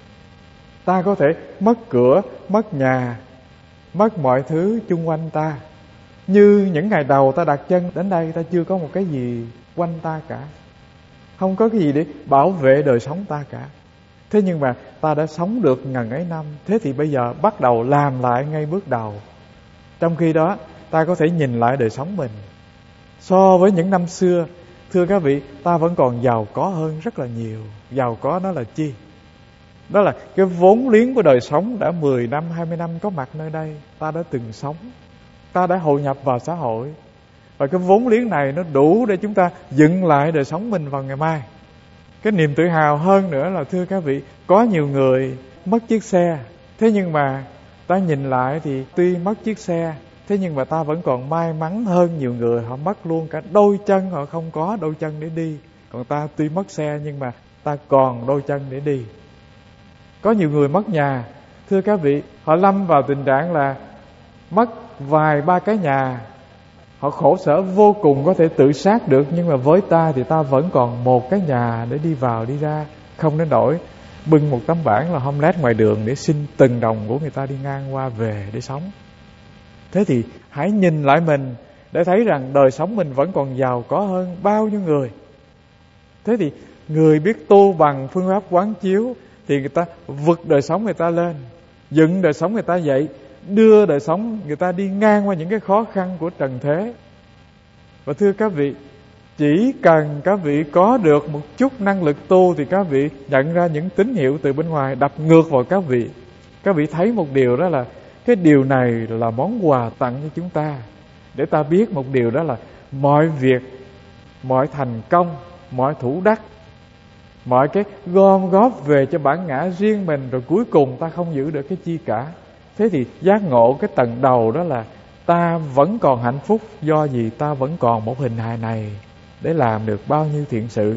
Ta có thể mất cửa, mất nhà, mất mọi thứ chung quanh ta. Như những ngày đầu ta đặt chân đến đây, ta chưa có một cái gì quanh ta cả, không có cái gì để bảo vệ đời sống ta cả. Thế nhưng mà ta đã sống được ngần ấy năm, thế thì bây giờ bắt đầu làm lại ngay bước đầu. Trong khi đó ta có thể nhìn lại đời sống mình, so với những năm xưa, thưa các vị, ta vẫn còn giàu có hơn rất là nhiều. Giàu có đó là chi? Đó là cái vốn liếng của đời sống đã mười năm, hai mươi năm có mặt nơi đây. Ta đã từng sống, ta đã hội nhập vào xã hội, và cái vốn liếng này nó đủ để chúng ta dựng lại đời sống mình vào ngày mai. Cái niềm tự hào hơn nữa là, thưa các vị, có nhiều người mất chiếc xe, thế nhưng mà ta nhìn lại thì tuy mất chiếc xe, thế nhưng mà ta vẫn còn may mắn hơn nhiều người. Họ mất luôn cả đôi chân, họ không có đôi chân để đi. Còn ta tuy mất xe nhưng mà ta còn đôi chân để đi. Có nhiều người mất nhà, thưa các vị, họ lâm vào tình trạng là mất vài ba cái nhà, họ khổ sở vô cùng, có thể tự sát được. Nhưng mà với ta thì ta vẫn còn một cái nhà để đi vào đi ra, không đến nỗi bưng một tấm bảng là homeless ngoài đường để xin từng đồng của người ta đi ngang qua về để sống. Thế thì hãy nhìn lại mình để thấy rằng đời sống mình vẫn còn giàu có hơn bao nhiêu người. Thế thì người biết tu bằng phương pháp quán chiếu thì người ta vực đời sống người ta lên, dựng đời sống người ta dậy, đưa đời sống người ta đi ngang qua những cái khó khăn của trần thế. Và thưa các vị, chỉ cần các vị có được một chút năng lực tu thì các vị nhận ra những tín hiệu từ bên ngoài đập ngược vào các vị. Các vị thấy một điều, đó là cái điều này là món quà tặng cho chúng ta, để ta biết một điều, đó là mọi việc, mọi thành công, mọi thủ đắc, mọi cái gom góp về cho bản ngã riêng mình, rồi cuối cùng ta không giữ được cái chi cả. Thế thì giác ngộ cái tầng đầu đó là ta vẫn còn hạnh phúc, do gì ta vẫn còn một hình hài này để làm được bao nhiêu thiện sự.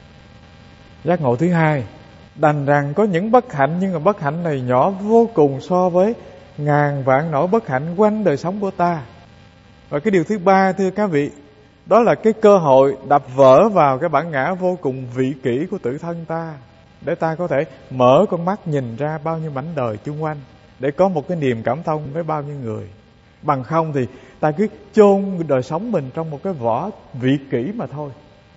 Giác ngộ thứ hai, đành rằng có những bất hạnh, nhưng mà bất hạnh này nhỏ vô cùng so với ngàn vạn nỗi bất hạnh quanh đời sống của ta. Và cái điều thứ ba, thưa các vị, đó là cái cơ hội đập vỡ vào cái bản ngã vô cùng vị kỷ của tự thân ta, để ta có thể mở con mắt nhìn ra bao nhiêu mảnh đời chung quanh, để có một cái niềm cảm thông với bao nhiêu người. Bằng không thì ta cứ chôn đời sống mình trong một cái vỏ vị kỷ mà thôi.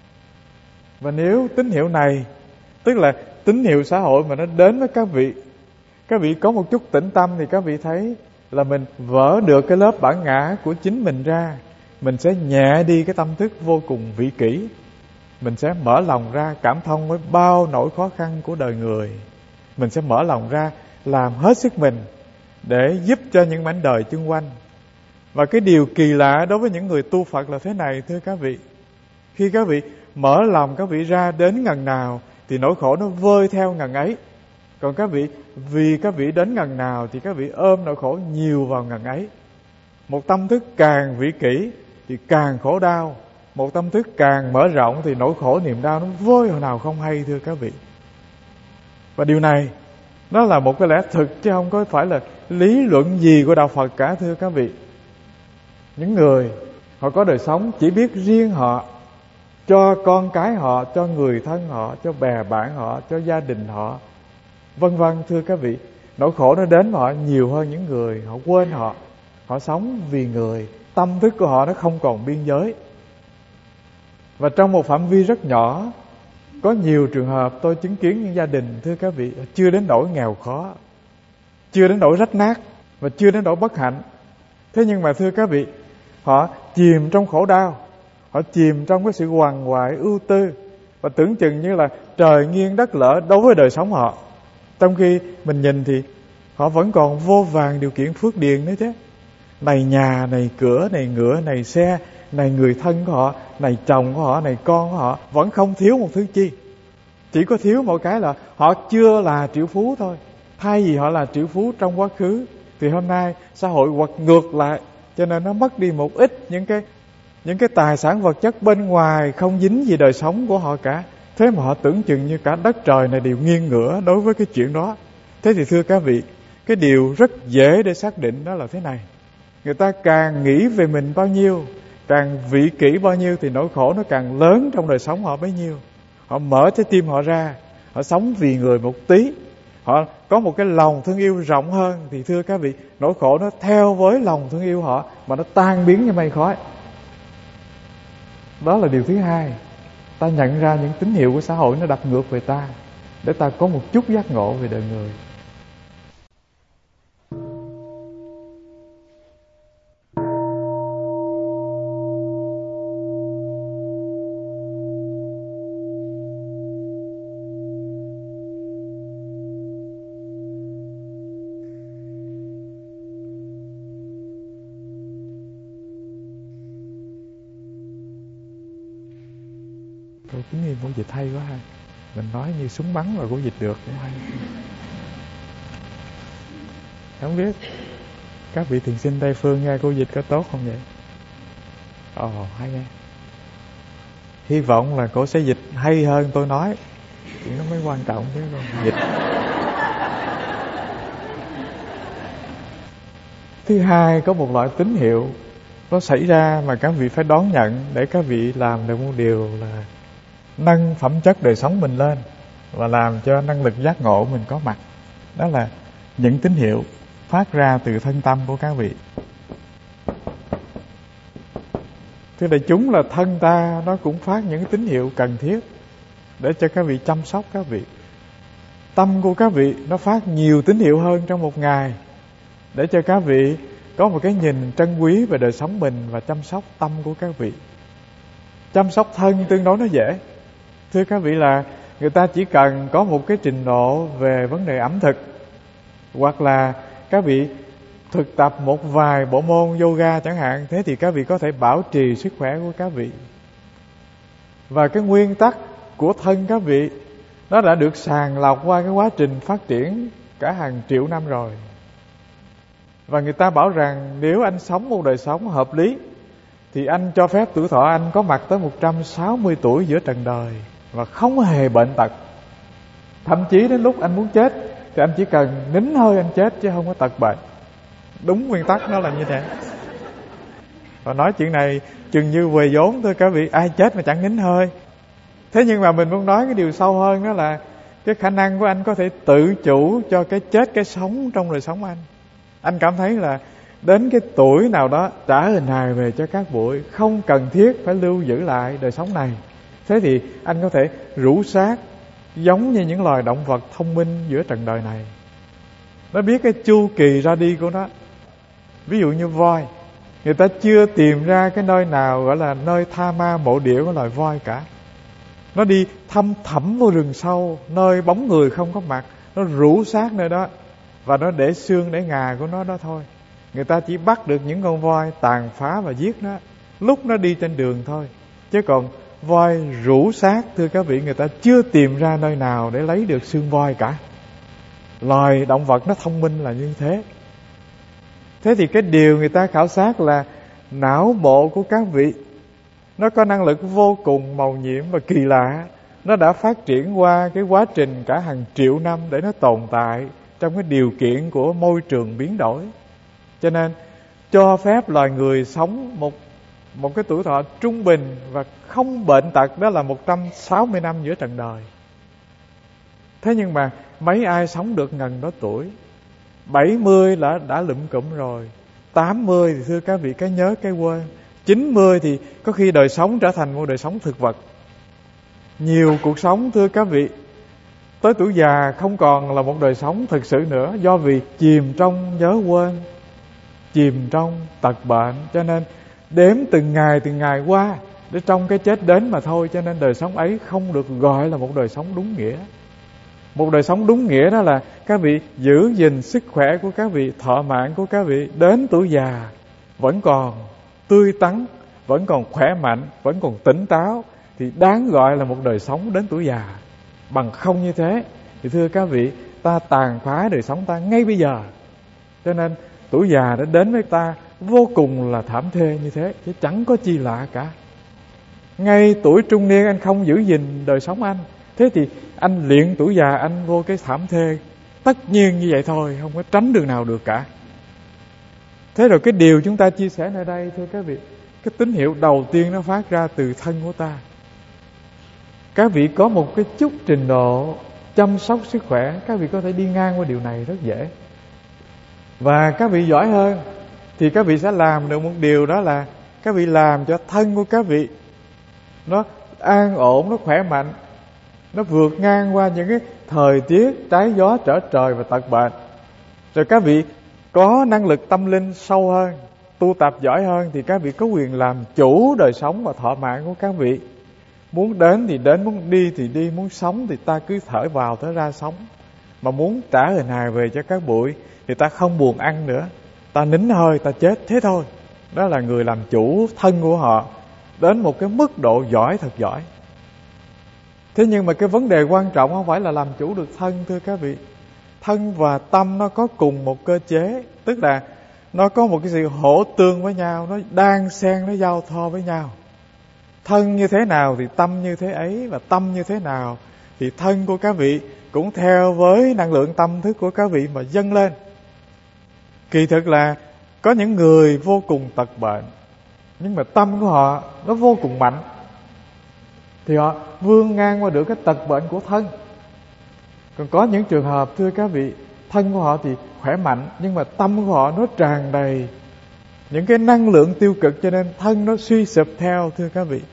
Và nếu tín hiệu này, tức là tín hiệu xã hội mà nó đến với các vị, các vị có một chút tĩnh tâm thì các vị thấy là mình vỡ được cái lớp bản ngã của chính mình ra, mình sẽ nhẹ đi cái tâm thức vô cùng vị kỷ, mình sẽ mở lòng ra cảm thông với bao nỗi khó khăn của đời người, mình sẽ mở lòng ra làm hết sức mình để giúp cho những mảnh đời chung quanh. Và cái điều kỳ lạ đối với những người tu Phật là thế này, thưa các vị, khi các vị mở lòng các vị ra đến ngần nào thì nỗi khổ nó vơi theo ngần ấy. Còn các vị, vì các vị đến ngần nào thì các vị ôm nỗi khổ nhiều vào ngần ấy. Một tâm thức càng vĩ kỷ thì càng khổ đau, một tâm thức càng mở rộng thì nỗi khổ niềm đau nó vơi hồi nào không hay, thưa các vị. Và điều này nó là một cái lẽ thực, chứ không có phải là lý luận gì của đạo Phật cả, thưa các vị. Những người họ có đời sống chỉ biết riêng họ, cho con cái họ, cho người thân họ, cho bè bạn họ, cho gia đình họ, vân vân, thưa các vị, nỗi khổ nó đến với họ nhiều hơn những người họ quên họ. Họ sống vì người, tâm thức của họ nó không còn biên giới. Và trong một phạm vi rất nhỏ, có nhiều trường hợp tôi chứng kiến những gia đình, thưa các vị, chưa đến nỗi nghèo khó, chưa đến nỗi rách nát, và chưa đến nỗi bất hạnh. Thế nhưng mà thưa các vị, họ chìm trong khổ đau, họ chìm trong cái sự quằn quại ưu tư, và tưởng chừng như là trời nghiêng đất lở đối với đời sống họ. Trong khi mình nhìn thì họ vẫn còn vô vàn điều kiện phước điền nữa chứ. Này nhà, này cửa, này ngựa, này xe, này người thân của họ, này chồng của họ, này con của họ, vẫn không thiếu một thứ chi. Chỉ có thiếu một cái là họ chưa là triệu phú thôi. Thay vì họ là triệu phú trong quá khứ thì hôm nay xã hội quật ngược lại, cho nên nó mất đi một ít những cái những cái tài sản vật chất bên ngoài, không dính gì đời sống của họ cả. Thế mà họ tưởng chừng như cả đất trời này đều nghiêng ngửa đối với cái chuyện đó. Thế thì thưa các vị, cái điều rất dễ để xác định đó là thế này: người ta càng nghĩ về mình bao nhiêu, càng vị kỷ bao nhiêu, thì nỗi khổ nó càng lớn trong đời sống họ bấy nhiêu. Họ mở trái tim họ ra, họ sống vì người một tí, họ có một cái lòng thương yêu rộng hơn, thì thưa các vị, nỗi khổ nó theo với lòng thương yêu họ mà nó tan biến như mây khói. Đó là điều thứ hai. Ta nhận ra những tín hiệu của xã hội nó đập ngược về ta, để ta có một chút giác ngộ về đời người. Câu kinh nghiệm của dịch hay quá ha. Mình nói như súng bắn mà của dịch được cũng hay. Không biết các vị thiền sinh Tây Phương nghe cô dịch có tốt không vậy? Ồ, hay nghe. Hy vọng là cô sẽ dịch hay hơn tôi nói, chuyện nó mới quan trọng chứ còn dịch. Thứ hai, có một loại tín hiệu nó xảy ra mà các vị phải đón nhận để các vị làm được một điều là nâng phẩm chất đời sống mình lên và làm cho năng lực giác ngộ mình có mặt. Đó là những tín hiệu phát ra từ thân tâm của các vị. Thế đại chúng là thân ta nó cũng phát những tín hiệu cần thiết để cho các vị chăm sóc các vị. Tâm của các vị nó phát nhiều tín hiệu hơn trong một ngày để cho các vị có một cái nhìn trân quý về đời sống mình và chăm sóc tâm của các vị. Chăm sóc thân tương đối nó dễ. Thưa các vị, là người ta chỉ cần có một cái trình độ về vấn đề ẩm thực, hoặc là các vị thực tập một vài bộ môn yoga chẳng hạn, thế thì các vị có thể bảo trì sức khỏe của các vị. Và cái nguyên tắc của thân các vị nó đã được sàng lọc qua cái quá trình phát triển cả hàng triệu năm rồi. Và người ta bảo rằng nếu anh sống một đời sống hợp lý thì anh cho phép tuổi thọ anh có mặt tới một trăm sáu mươi tuổi giữa trần đời và không hề bệnh tật. Thậm chí đến lúc anh muốn chết thì anh chỉ cần nín hơi anh chết chứ không có tật bệnh. Đúng nguyên tắc nó là như thế. Và nói chuyện này chừng như về vốn thôi các vị, ai chết mà chẳng nín hơi. Thế nhưng mà mình muốn nói cái điều sâu hơn, đó là cái khả năng của anh có thể tự chủ cho cái chết cái sống trong đời sống anh. Anh cảm thấy là đến cái tuổi nào đó trả hình hài về cho các bụi, không cần thiết phải lưu giữ lại đời sống này. Thế thì anh có thể rũ xác giống như những loài động vật thông minh giữa trần đời này. Nó biết cái chu kỳ ra đi của nó. Ví dụ như voi, người ta chưa tìm ra cái nơi nào gọi là nơi tha ma mộ địa của loài voi cả. Nó đi thăm thẳm vô rừng sâu, nơi bóng người không có mặt, nó rũ xác nơi đó và nó để xương để ngà của nó đó thôi. Người ta chỉ bắt được những con voi, tàn phá và giết nó lúc nó đi trên đường thôi. Chứ còn voi rũ xác, thưa các vị, người ta chưa tìm ra nơi nào để lấy được xương voi cả. Loài động vật nó thông minh là như thế. Thế thì cái điều người ta khảo sát là não bộ của các vị nó có năng lực vô cùng màu nhiệm và kỳ lạ. Nó đã phát triển qua cái quá trình cả hàng triệu năm để nó tồn tại trong cái điều kiện của môi trường biến đổi. Cho nên cho phép loài người sống một, một cái tuổi thọ trung bình và không bệnh tật, đó là một trăm sáu mươi năm giữa trần đời. Thế nhưng mà mấy ai sống được ngần đó tuổi? bảy mươi là đã lụm cụm rồi, tám mươi thì thưa các vị cái nhớ cái quên, chín mươi thì có khi đời sống trở thành một đời sống thực vật. Nhiều cuộc sống thưa các vị, tới tuổi già không còn là một đời sống thực sự nữa, do vì chìm trong nhớ quên, chìm trong tật bệnh, cho nên đếm từng ngày từng ngày qua để trong cái chết đến mà thôi. Cho nên đời sống ấy không được gọi là một đời sống đúng nghĩa. Một đời sống đúng nghĩa đó là các vị giữ gìn sức khỏe của các vị, thọ mạng của các vị, đến tuổi già vẫn còn tươi tắn, vẫn còn khỏe mạnh, vẫn còn tỉnh táo, thì đáng gọi là một đời sống đến tuổi già. Bằng không như thế thì thưa các vị, ta tàn phá đời sống ta ngay bây giờ. Cho nên tuổi già đã đến với ta vô cùng là thảm thê như thế, chứ chẳng có chi lạ cả. Ngay tuổi trung niên anh không giữ gìn đời sống anh, thế thì anh luyện tuổi già anh vô cái thảm thê. Tất nhiên như vậy thôi, không có tránh đường nào được cả. Thế rồi cái điều chúng ta chia sẻ nơi đây, thưa các vị, cái tín hiệu đầu tiên nó phát ra từ thân của ta. Các vị có một cái chút trình độ chăm sóc sức khỏe, các vị có thể đi ngang qua điều này rất dễ. Và các vị giỏi hơn thì các vị sẽ làm được một điều, đó là các vị làm cho thân của các vị nó an ổn, nó khỏe mạnh, nó vượt ngang qua những cái thời tiết trái gió trở trời và tật bệnh. Rồi các vị có năng lực tâm linh sâu hơn, tu tập giỏi hơn, thì các vị có quyền làm chủ đời sống và thọ mạng của các vị. Muốn đến thì đến, muốn đi thì đi, muốn sống thì ta cứ thở vào thở ra sống. Mà muốn trả hình hài về cho các bụi thì ta không buồn ăn nữa, ta nín hơi, ta chết thế thôi. Đó là người làm chủ thân của họ đến một cái mức độ giỏi, thật giỏi. Thế nhưng mà cái vấn đề quan trọng không phải là làm chủ được thân, thưa các vị. Thân và tâm nó có cùng một cơ chế, tức là nó có một cái sự hỗ tương với nhau, nó đan xen, nó giao thoa với nhau. Thân như thế nào thì tâm như thế ấy, và tâm như thế nào thì thân của các vị cũng theo với năng lượng tâm thức của các vị mà dâng lên. Kỳ thực là có những người vô cùng tật bệnh, nhưng mà tâm của họ nó vô cùng mạnh, thì họ vươn ngang qua được cái tật bệnh của thân. Còn có những trường hợp, thưa các vị, thân của họ thì khỏe mạnh, nhưng mà tâm của họ nó tràn đầy những cái năng lượng tiêu cực, cho nên thân nó suy sụp theo, thưa các vị.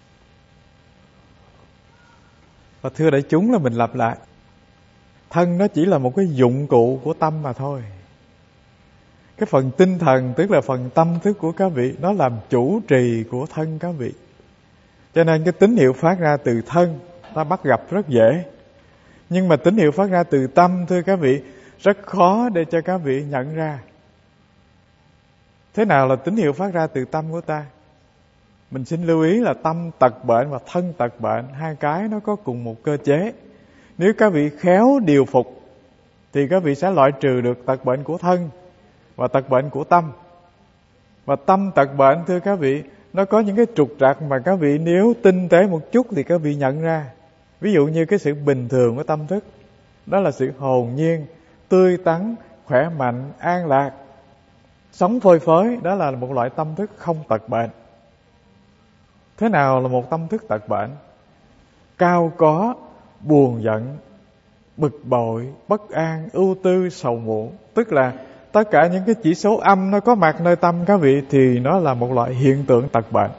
Và thưa đại chúng, là mình lặp lại, thân nó chỉ là một cái dụng cụ của tâm mà thôi. Cái phần tinh thần, tức là phần tâm thức của các vị, nó làm chủ trì của thân các vị. Cho nên cái tín hiệu phát ra từ thân ta bắt gặp rất dễ, nhưng mà tín hiệu phát ra từ tâm, thưa các vị, rất khó để cho các vị nhận ra. Thế nào là tín hiệu phát ra từ tâm của ta? Mình xin lưu ý là tâm tật bệnh và thân tật bệnh, hai cái nó có cùng một cơ chế. Nếu các vị khéo điều phục thì các vị sẽ loại trừ được tật bệnh của thân và tật bệnh của tâm. Và tâm tật bệnh, thưa các vị, nó có những cái trục trặc mà các vị nếu tinh tế một chút thì các vị nhận ra. Ví dụ như cái sự bình thường của tâm thức, đó là sự hồn nhiên, tươi tắn, khỏe mạnh, an lạc, sống phơi phới, đó là một loại tâm thức không tật bệnh. Thế nào là một tâm thức tật bệnh? Cao có, buồn giận, bực bội, bất an, ưu tư, sầu muộn, tức là tất cả những cái chỉ số âm nó có mặt nơi tâm các vị thì nó là một loại hiện tượng tật bệnh.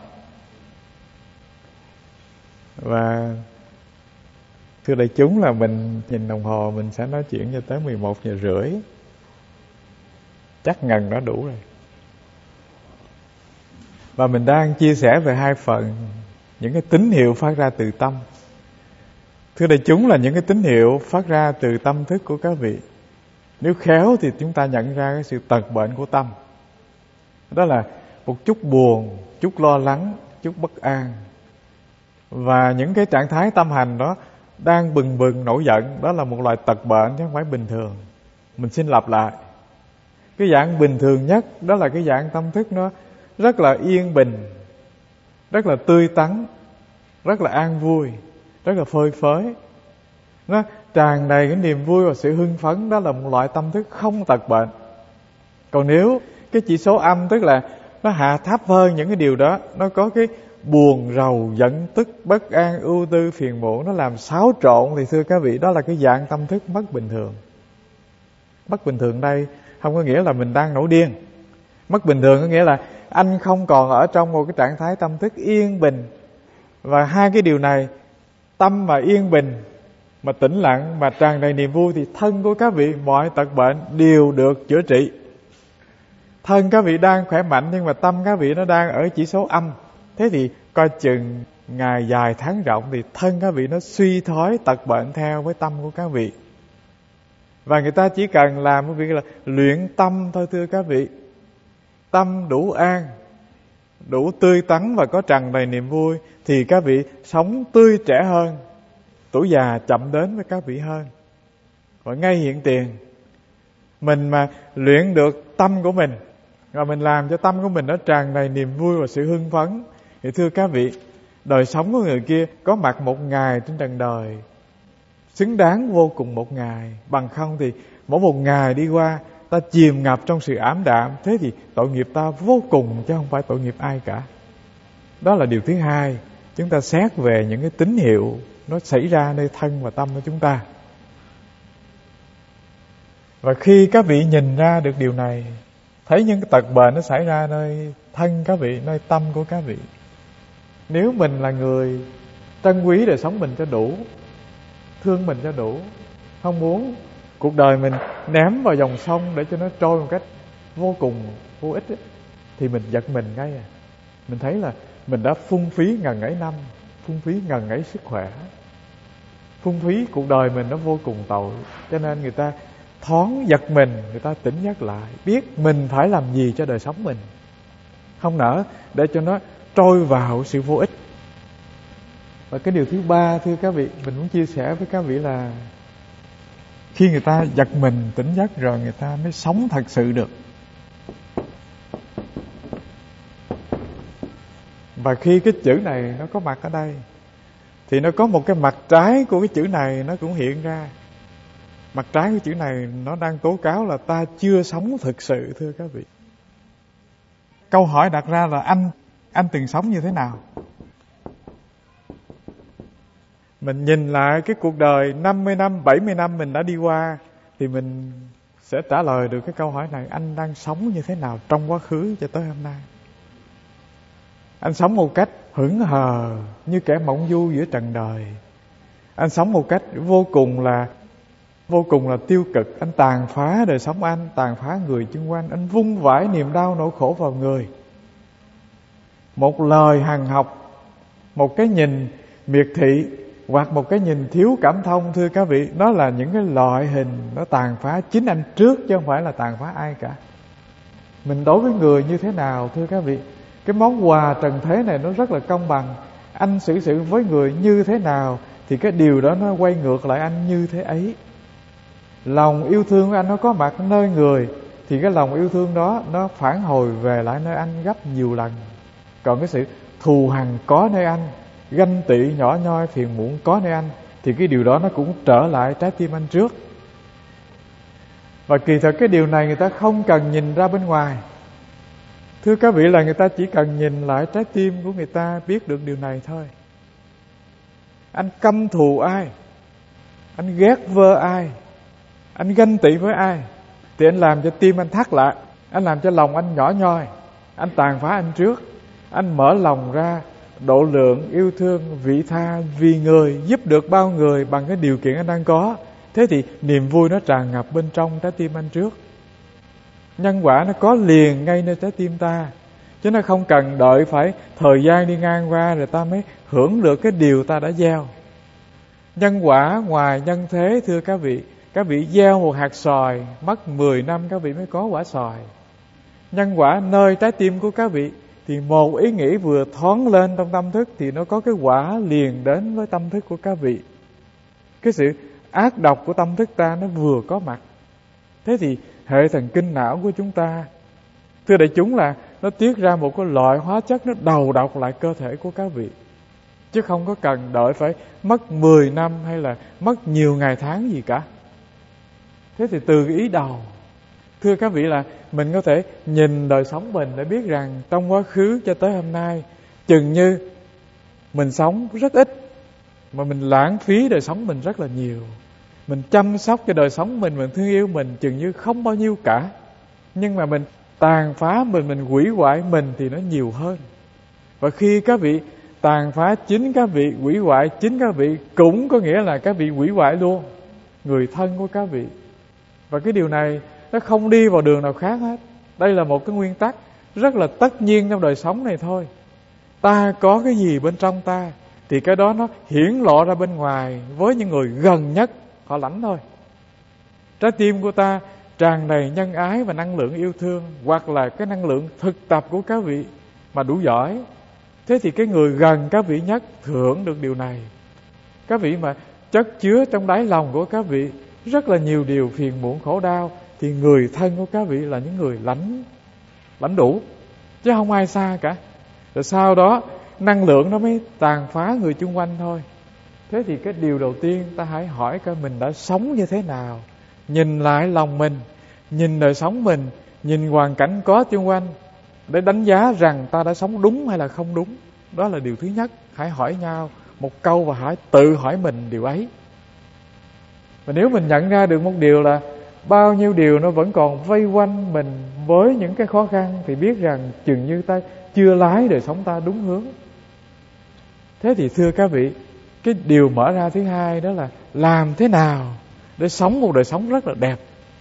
Và thưa đại chúng, là mình nhìn đồng hồ mình sẽ nói chuyện cho tới mười một giờ rưỡi, chắc ngần đó đủ rồi. Và mình đang chia sẻ về hai phần, những cái tín hiệu phát ra từ tâm. Thưa đại chúng, là những cái tín hiệu phát ra từ tâm thức của các vị. Nếu khéo thì chúng ta nhận ra cái sự tật bệnh của tâm. Đó là một chút buồn, chút lo lắng, chút bất an. Và những cái trạng thái tâm hành đó đang bừng bừng nổi giận, đó là một loại tật bệnh chứ không phải bình thường. Mình xin lặp lại, cái dạng bình thường nhất đó là cái dạng tâm thức nó rất là yên bình, rất là tươi tắn, rất là an vui, rất là phơi phới, nó tràn đầy cái niềm vui và sự hưng phấn. Đó là một loại tâm thức không tật bệnh. Còn nếu cái chỉ số âm, tức là nó hạ thấp hơn những cái điều đó, nó có cái buồn, rầu, giận tức, bất an, ưu tư, phiền muộn, nó làm xáo trộn, thì thưa các vị, đó là cái dạng tâm thức mất bình thường. Mất bình thường đây không có nghĩa là mình đang nổi điên. Mất bình thường có nghĩa là anh không còn ở trong một cái trạng thái tâm thức yên bình. Và hai cái điều này, tâm mà yên bình, mà tĩnh lặng, mà tràn đầy niềm vui, thì thân của các vị mọi tật bệnh đều được chữa trị. Thân các vị đang khỏe mạnh, nhưng mà tâm các vị nó đang ở chỉ số âm. Thế thì coi chừng ngày dài tháng rộng thì thân các vị nó suy thoái tật bệnh theo với tâm của các vị. Và người ta chỉ cần làm cái việc là luyện tâm thôi, thưa các vị. Tâm đủ an, đủ tươi tắn và có tràn đầy niềm vui thì các vị sống tươi trẻ hơn, tuổi già chậm đến với các vị hơn. Và ngay hiện tiền, mình mà luyện được tâm của mình, và mình làm cho tâm của mình nó tràn đầy niềm vui và sự hưng phấn, thì thưa các vị, đời sống của người kia có mặt một ngày trên trần đời, xứng đáng vô cùng một ngày. Bằng không thì mỗi một ngày đi qua ta chìm ngập trong sự ảm đạm, thế thì tội nghiệp ta vô cùng chứ không phải tội nghiệp ai cả. Đó là điều thứ hai. Chúng ta xét về những cái tín hiệu nó xảy ra nơi thân và tâm của chúng ta. Và khi các vị nhìn ra được điều này, thấy những cái tật bệnh nó xảy ra nơi thân các vị, nơi tâm của các vị, nếu mình là người trân quý đời sống mình cho đủ, thương mình cho đủ, không muốn cuộc đời mình ném vào dòng sông để cho nó trôi một cách vô cùng vô ích ấy, thì mình giật mình ngay à. Mình thấy là mình đã phung phí ngần ấy năm, phung phí ngần ấy sức khỏe, phung phí cuộc đời mình nó vô cùng tội. Cho nên người ta thoáng giật mình, người ta tỉnh giấc lại, biết mình phải làm gì cho đời sống mình, không nỡ để cho nó trôi vào sự vô ích. Và cái điều thứ ba, thưa các vị, mình muốn chia sẻ với các vị là khi người ta giật mình tỉnh giấc rồi, người ta mới sống thật sự được. Và khi cái chữ này nó có mặt ở đây, thì nó có một cái mặt trái của cái chữ này nó cũng hiện ra. Mặt trái của chữ này nó đang tố cáo là ta chưa sống thực sự, thưa các vị. Câu hỏi đặt ra là anh anh từng sống như thế nào? Mình nhìn lại cái cuộc đời năm mươi năm, bảy mươi năm mình đã đi qua, thì mình sẽ trả lời được cái câu hỏi này. Anh đang sống như thế nào trong quá khứ cho tới hôm nay? Anh sống một cách hững hờ như kẻ mộng du giữa trần đời. Anh sống một cách vô cùng là Vô cùng là tiêu cực. Anh tàn phá đời sống anh, tàn phá người xung quanh. Anh vung vãi niềm đau nỗi khổ vào người. Một lời hằn học, một cái nhìn miệt thị, hoặc một cái nhìn thiếu cảm thông, thưa các vị, đó là những cái loại hình nó tàn phá chính anh trước, chứ không phải là tàn phá ai cả. Mình đối với người như thế nào, thưa các vị? Cái món quà trần thế này nó rất là công bằng. Anh xử sự với người như thế nào thì cái điều đó nó quay ngược lại anh như thế ấy. Lòng yêu thương của anh nó có mặt nơi người, thì cái lòng yêu thương đó nó phản hồi về lại nơi anh gấp nhiều lần. Còn cái sự thù hằn có nơi anh, ganh tị nhỏ nhoi phiền muộn có nơi anh, thì cái điều đó nó cũng trở lại trái tim anh trước. Và kỳ thật cái điều này người ta không cần nhìn ra bên ngoài. Thưa các vị, là người ta chỉ cần nhìn lại trái tim của người ta biết được điều này thôi. Anh căm thù ai, anh ghét vơ ai, anh ganh tị với ai, thì anh làm cho tim anh thắt lại, anh làm cho lòng anh nhỏ nhoi, anh tàn phá anh trước. Anh mở lòng ra, độ lượng, yêu thương, vị tha vì người, giúp được bao người bằng cái điều kiện anh đang có. Thế thì niềm vui nó tràn ngập bên trong trái tim anh trước. Nhân quả nó có liền ngay nơi trái tim ta, chứ nó không cần đợi phải thời gian đi ngang qua rồi ta mới hưởng được cái điều ta đã gieo. Nhân quả ngoài nhân thế, thưa các vị, các vị gieo một hạt xoài, mất mười năm các vị mới có quả xoài. Nhân quả nơi trái tim của các vị, thì một ý nghĩ vừa thoáng lên trong tâm thức thì nó có cái quả liền đến với tâm thức của các vị. Cái sự ác độc của tâm thức ta nó vừa có mặt. Thế thì hệ thần kinh não của chúng ta, thưa đại chúng, là nó tiết ra một cái loại hóa chất nó đầu độc lại cơ thể của các vị, chứ không có cần đợi phải mất mười năm hay là mất nhiều ngày tháng gì cả. Thế thì từ cái ý đầu, thưa các vị, là mình có thể nhìn đời sống mình để biết rằng trong quá khứ cho tới hôm nay, chừng như mình sống rất ít mà mình lãng phí đời sống mình rất là nhiều. Mình chăm sóc cho đời sống mình, mình thương yêu mình chừng như không bao nhiêu cả. Nhưng mà mình tàn phá mình, mình hủy hoại mình thì nó nhiều hơn. Và khi các vị tàn phá chính các vị, hủy hoại chính các vị, cũng có nghĩa là các vị hủy hoại luôn người thân của các vị. Và cái điều này nó không đi vào đường nào khác hết. Đây là một cái nguyên tắc rất là tất nhiên trong đời sống này thôi. Ta có cái gì bên trong ta thì cái đó nó hiển lộ ra bên ngoài với những người gần nhất, họ lãnh thôi. Trái tim của ta tràn đầy nhân ái và năng lượng yêu thương, hoặc là cái năng lượng thực tập của các vị mà đủ giỏi, thế thì cái người gần các vị nhất thừa hưởng được điều này. Các vị mà chất chứa trong đáy lòng của các vị rất là nhiều điều phiền muộn khổ đau, thì người thân của các vị là những người lãnh lãnh đủ, chứ không ai xa cả. Rồi sau đó năng lượng nó mới tàn phá người chung quanh thôi. Thế thì cái điều đầu tiên ta hãy hỏi coi mình đã sống như thế nào. Nhìn lại lòng mình, nhìn đời sống mình, nhìn hoàn cảnh có chung quanh, để đánh giá rằng ta đã sống đúng hay là không đúng. Đó là điều thứ nhất. Hãy hỏi nhau một câu và hãy tự hỏi mình điều ấy. Và nếu mình nhận ra được một điều là bao nhiêu điều nó vẫn còn vây quanh mình với những cái khó khăn, thì biết rằng chừng như ta chưa lái đời sống ta đúng hướng. Thế thì thưa các vị, cái điều mở ra thứ hai đó là làm thế nào để sống một đời sống rất là đẹp.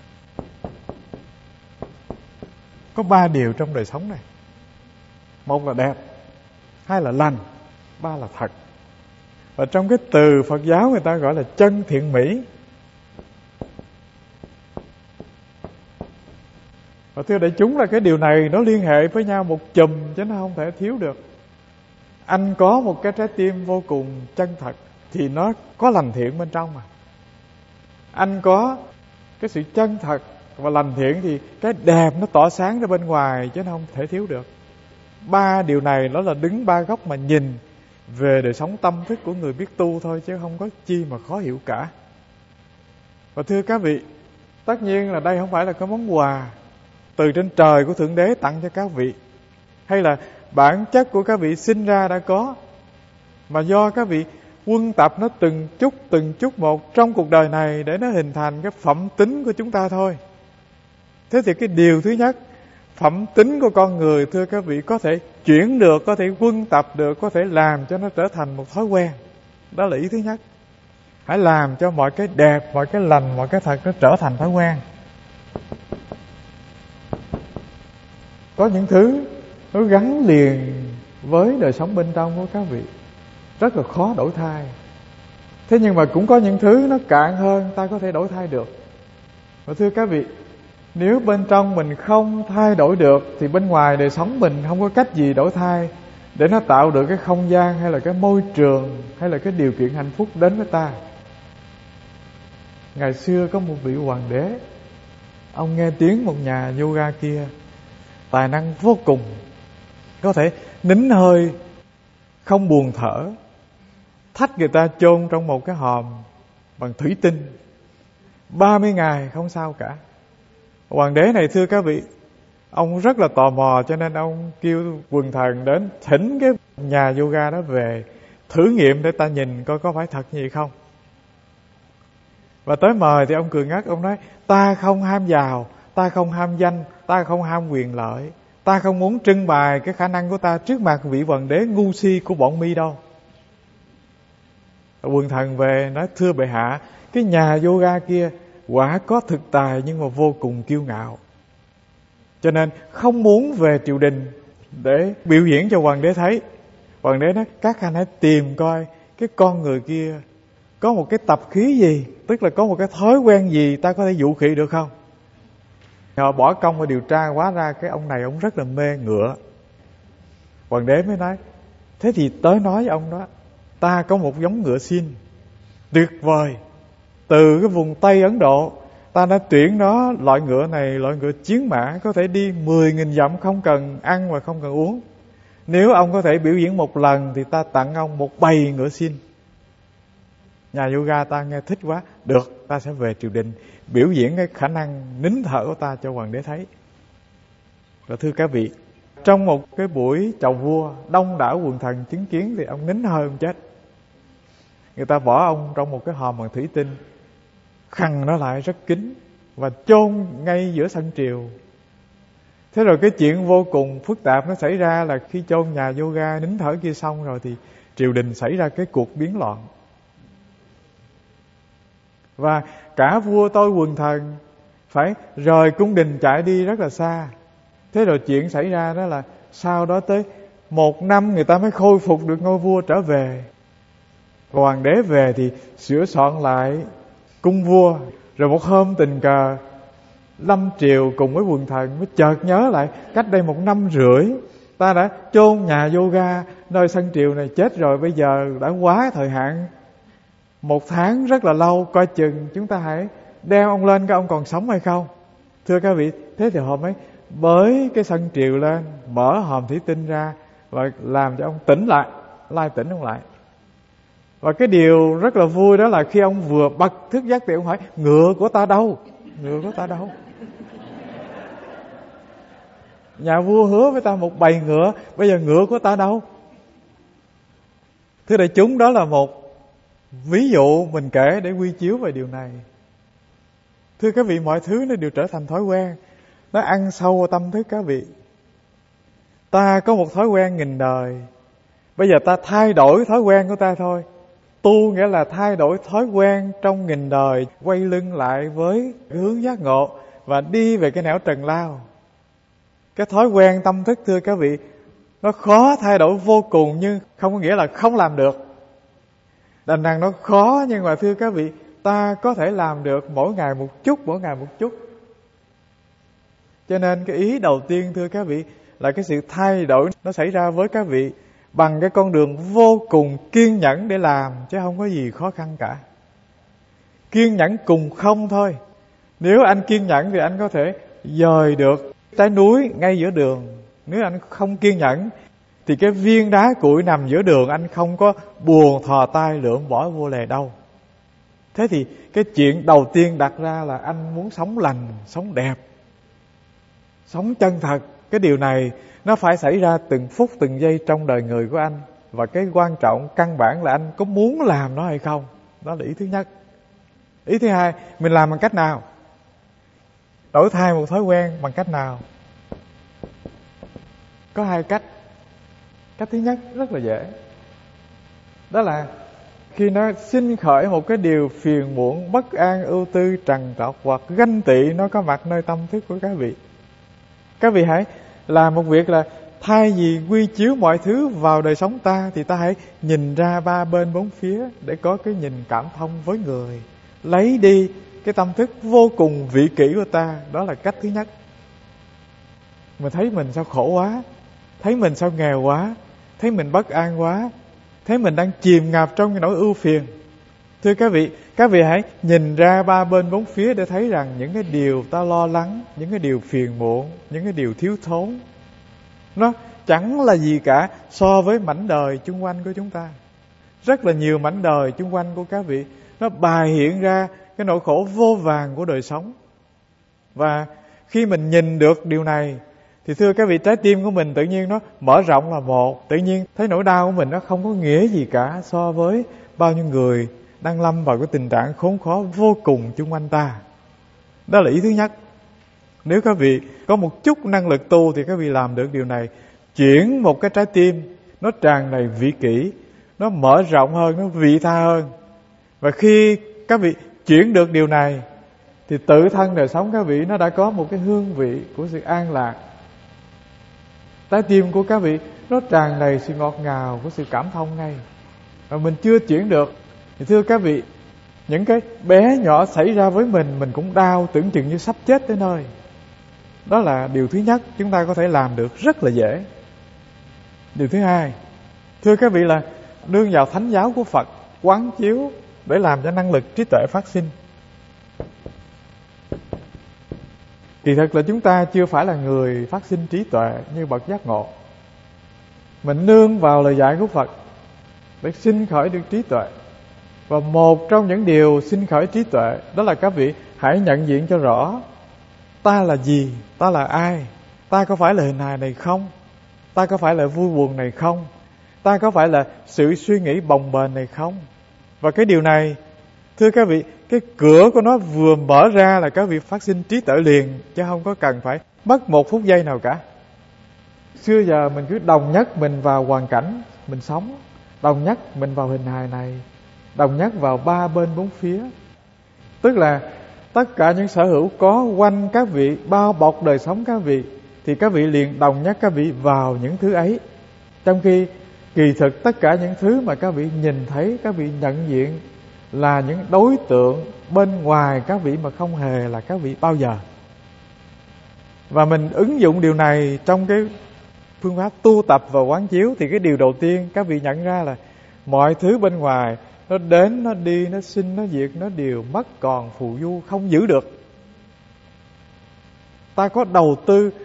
Có ba điều trong đời sống này. Một là đẹp, hai là lành, ba là thật. Và trong cái từ Phật giáo người ta gọi là chân thiện mỹ. Và thưa đại chúng là cái điều này nó liên hệ với nhau một chùm, chứ nó không thể thiếu được. Anh có một cái trái tim vô cùng chân thật thì nó có lành thiện bên trong mà. Anh có cái sự chân thật và lành thiện thì cái đẹp nó tỏa sáng ra bên ngoài, chứ nó không thể thiếu được. Ba điều này nó là đứng ba góc mà nhìn về đời sống tâm thức của người biết tu thôi, chứ không có chi mà khó hiểu cả. Và thưa các vị, tất nhiên là đây không phải là cái món quà từ trên trời của Thượng Đế tặng cho các vị, hay là bản chất của các vị sinh ra đã có, mà do các vị quân tập nó từng chút từng chút một trong cuộc đời này để nó hình thành cái phẩm tính của chúng ta thôi. Thế thì cái điều thứ nhất, phẩm tính của con người thưa các vị có thể chuyển được, có thể quân tập được, có thể làm cho nó trở thành một thói quen. Đó là ý thứ nhất. Hãy làm cho mọi cái đẹp, mọi cái lành, mọi cái thật nó trở thành thói quen. Có những thứ nó gắn liền với đời sống bên trong của các vị, rất là khó đổi thay. Thế nhưng mà cũng có những thứ nó cạn hơn, ta có thể đổi thay được. Và thưa các vị, nếu bên trong mình không thay đổi được thì bên ngoài đời sống mình không có cách gì đổi thay để nó tạo được cái không gian hay là cái môi trường hay là cái điều kiện hạnh phúc đến với ta. Ngày xưa có một vị hoàng đế, ông nghe tiếng một nhà yoga kia tài năng vô cùng, có thể nín hơi không buồn thở, thách người ta chôn trong một cái hòm bằng thủy tinh ba mươi ngày không sao cả. Hoàng đế này thưa các vị, ông rất là tò mò, cho nên ông kêu quần thần đến thỉnh cái nhà yoga đó về thử nghiệm để ta nhìn coi có phải thật như vậy không. Và tới mời thì ông cười ngất, ông nói: ta không ham giàu, ta không ham danh, ta không ham quyền lợi, ta không muốn trưng bày cái khả năng của ta trước mặt vị hoàng đế ngu si của bọn mi đâu. Quần thần về nói: thưa bệ hạ, cái nhà yoga kia quả có thực tài nhưng mà vô cùng kiêu ngạo, cho nên không muốn về triều đình để biểu diễn cho hoàng đế thấy. Hoàng đế nói: các anh hãy tìm coi cái con người kia có một cái tập khí gì, tức là có một cái thói quen gì ta có thể dụ khị được không. Họ bỏ công và điều tra, hóa ra cái ông này ông rất là mê ngựa. Hoàng đế mới nói: thế thì tới nói với ông đó, ta có một giống ngựa xin tuyệt vời từ cái vùng Tây Ấn Độ, ta đã tuyển nó. Loại ngựa này loại ngựa chiến mã, có thể đi mười nghìn dặm không cần ăn và không cần uống. Nếu ông có thể biểu diễn một lần thì ta tặng ông một bầy ngựa xin. Nhà yoga ta nghe thích quá, được, ta sẽ về triều đình biểu diễn cái khả năng nín thở của ta cho hoàng đế thấy. Và thưa các vị, trong một cái buổi chầu vua, đông đảo quần thần chứng kiến thì ông nín hơi ông chết. Người ta bỏ ông trong một cái hòm bằng thủy tinh, khăn nó lại rất kín và chôn ngay giữa sân triều. Thế rồi cái chuyện vô cùng phức tạp nó xảy ra là khi chôn nhà yoga nín thở kia xong rồi thì triều đình xảy ra cái cuộc biến loạn. Và cả vua tôi quần thần phải rời cung đình chạy đi rất là xa. Thế rồi chuyện xảy ra đó là sau đó tới một năm người ta mới khôi phục được ngôi vua trở về. Hoàng đế về thì sửa soạn lại cung vua. Rồi một hôm tình cờ lâm triều cùng với quần thần mới chợt nhớ lại, cách đây một năm rưỡi ta đã chôn nhà yoga nơi sân triều này chết rồi, bây giờ đã quá thời hạn một tháng rất là lâu, coi chừng chúng ta hãy đeo ông lên, các ông còn sống hay không. Thưa các vị, thế thì họ mới bới cái sân triều lên, mở hòm thủy tinh ra, và làm cho ông tỉnh lại, lai tỉnh ông lại. Và cái điều rất là vui đó là khi ông vừa bật thức giấc thì ông hỏi: ngựa của ta đâu? Ngựa của ta đâu? Nhà vua hứa với ta một bầy ngựa, bây giờ ngựa của ta đâu? Thưa đại chúng, đó là một ví dụ mình kể để quy chiếu về điều này. Thưa các vị, mọi thứ nó đều trở thành thói quen, nó ăn sâu vào tâm thức các vị. Ta có một thói quen nghìn đời, bây giờ ta thay đổi thói quen của ta thôi. Tu nghĩa là thay đổi thói quen trong nghìn đời, quay lưng lại với cái hướng giác ngộ và đi về cái nẻo trần lao. Cái thói quen tâm thức, thưa các vị, nó khó thay đổi vô cùng, nhưng không có nghĩa là không làm được. Đành rằng nó khó, nhưng mà thưa các vị, ta có thể làm được mỗi ngày một chút, mỗi ngày một chút. Cho nên cái ý đầu tiên, thưa các vị, là cái sự thay đổi nó xảy ra với các vị bằng cái con đường vô cùng kiên nhẫn để làm, chứ không có gì khó khăn cả. Kiên nhẫn cùng không thôi. Nếu anh kiên nhẫn thì anh có thể dời được trái núi ngay giữa đường. Nếu anh không kiên nhẫn thì cái viên đá cuội nằm giữa đường anh không có buồn thò tay lượm bỏ vô lề đâu. Thế thì cái chuyện đầu tiên đặt ra là anh muốn sống lành, sống đẹp, sống chân thật. Cái điều này nó phải xảy ra từng phút từng giây trong đời người của anh. Và cái quan trọng căn bản là anh có muốn làm nó hay không. Đó là ý thứ nhất. Ý thứ hai, mình làm bằng cách nào? Đổi thay một thói quen bằng cách nào? Có hai cách. Cách thứ nhất rất là dễ. Đó là khi nó sinh khởi một cái điều phiền muộn, bất an, ưu tư, trằn trọc hoặc ganh tị nó có mặt nơi tâm thức của các vị. Các vị hãy làm một việc là thay vì quy chiếu mọi thứ vào đời sống ta, thì ta hãy nhìn ra ba bên bốn phía để có cái nhìn cảm thông với người. Lấy đi cái tâm thức vô cùng vị kỷ của ta. Đó là cách thứ nhất. Mình thấy mình sao khổ quá, thấy mình sao nghèo quá, thấy mình bất an quá, thấy mình đang chìm ngập trong cái nỗi ưu phiền. Thưa các vị, các vị hãy nhìn ra ba bên bốn phía để thấy rằng những cái điều ta lo lắng, những cái điều phiền muộn, những cái điều thiếu thốn, nó chẳng là gì cả so với mảnh đời chung quanh của chúng ta. Rất là nhiều mảnh đời chung quanh của các vị, nó bài hiện ra cái nỗi khổ vô vàn của đời sống. Và khi mình nhìn được điều này thì thưa các vị, trái tim của mình tự nhiên nó mở rộng là một. Tự nhiên thấy nỗi đau của mình nó không có nghĩa gì cả so với bao nhiêu người đang lâm vào cái tình trạng khốn khó vô cùng chung quanh ta. Đó là ý thứ nhất. Nếu các vị có một chút năng lực tu thì các vị làm được điều này. Chuyển một cái trái tim nó tràn đầy vị kỷ, nó mở rộng hơn, nó vị tha hơn. Và khi các vị chuyển được điều này thì tự thân đời sống các vị nó đã có một cái hương vị của sự an lạc. Trái tim của các vị nó tràn đầy sự ngọt ngào của sự cảm thông ngay. Và mình chưa chuyển được thì thưa các vị, những cái bé nhỏ xảy ra với mình, mình cũng đau tưởng chừng như sắp chết tới nơi. Đó là điều thứ nhất chúng ta có thể làm được rất là dễ. Điều thứ hai, thưa các vị, là nương vào thánh giáo của Phật, quán chiếu để làm cho năng lực trí tuệ phát sinh. Kỳ thực là chúng ta chưa phải là người phát sinh trí tuệ như bậc giác ngộ. Mình nương vào lời dạy của Phật để sinh khởi được trí tuệ. Và một trong những điều sinh khởi trí tuệ đó là các vị hãy nhận diện cho rõ ta là gì, ta là ai, ta có phải là hình hài này không, ta có phải là vui buồn này không, ta có phải là sự suy nghĩ bồng bềnh này không. Và cái điều này, thưa các vị, cái cửa của nó vừa mở ra là các vị phát sinh trí tuệ liền, chứ không có cần phải mất một phút giây nào cả. Xưa giờ mình cứ đồng nhất mình vào hoàn cảnh mình sống, đồng nhất mình vào hình hài này, đồng nhất vào ba bên bốn phía. Tức là tất cả những sở hữu có quanh các vị, bao bọc đời sống các vị, thì các vị liền đồng nhất các vị vào những thứ ấy. Trong khi kỳ thực tất cả những thứ mà các vị nhìn thấy, các vị nhận diện là những đối tượng bên ngoài các vị mà không hề là các vị bao giờ. Và mình ứng dụng điều này trong cái phương pháp tu tập và quán chiếu thì cái điều đầu tiên các vị nhận ra là mọi thứ bên ngoài nó đến, nó đi, nó sinh, nó diệt, nó đều mất còn phù du, không giữ được. Ta có đầu tư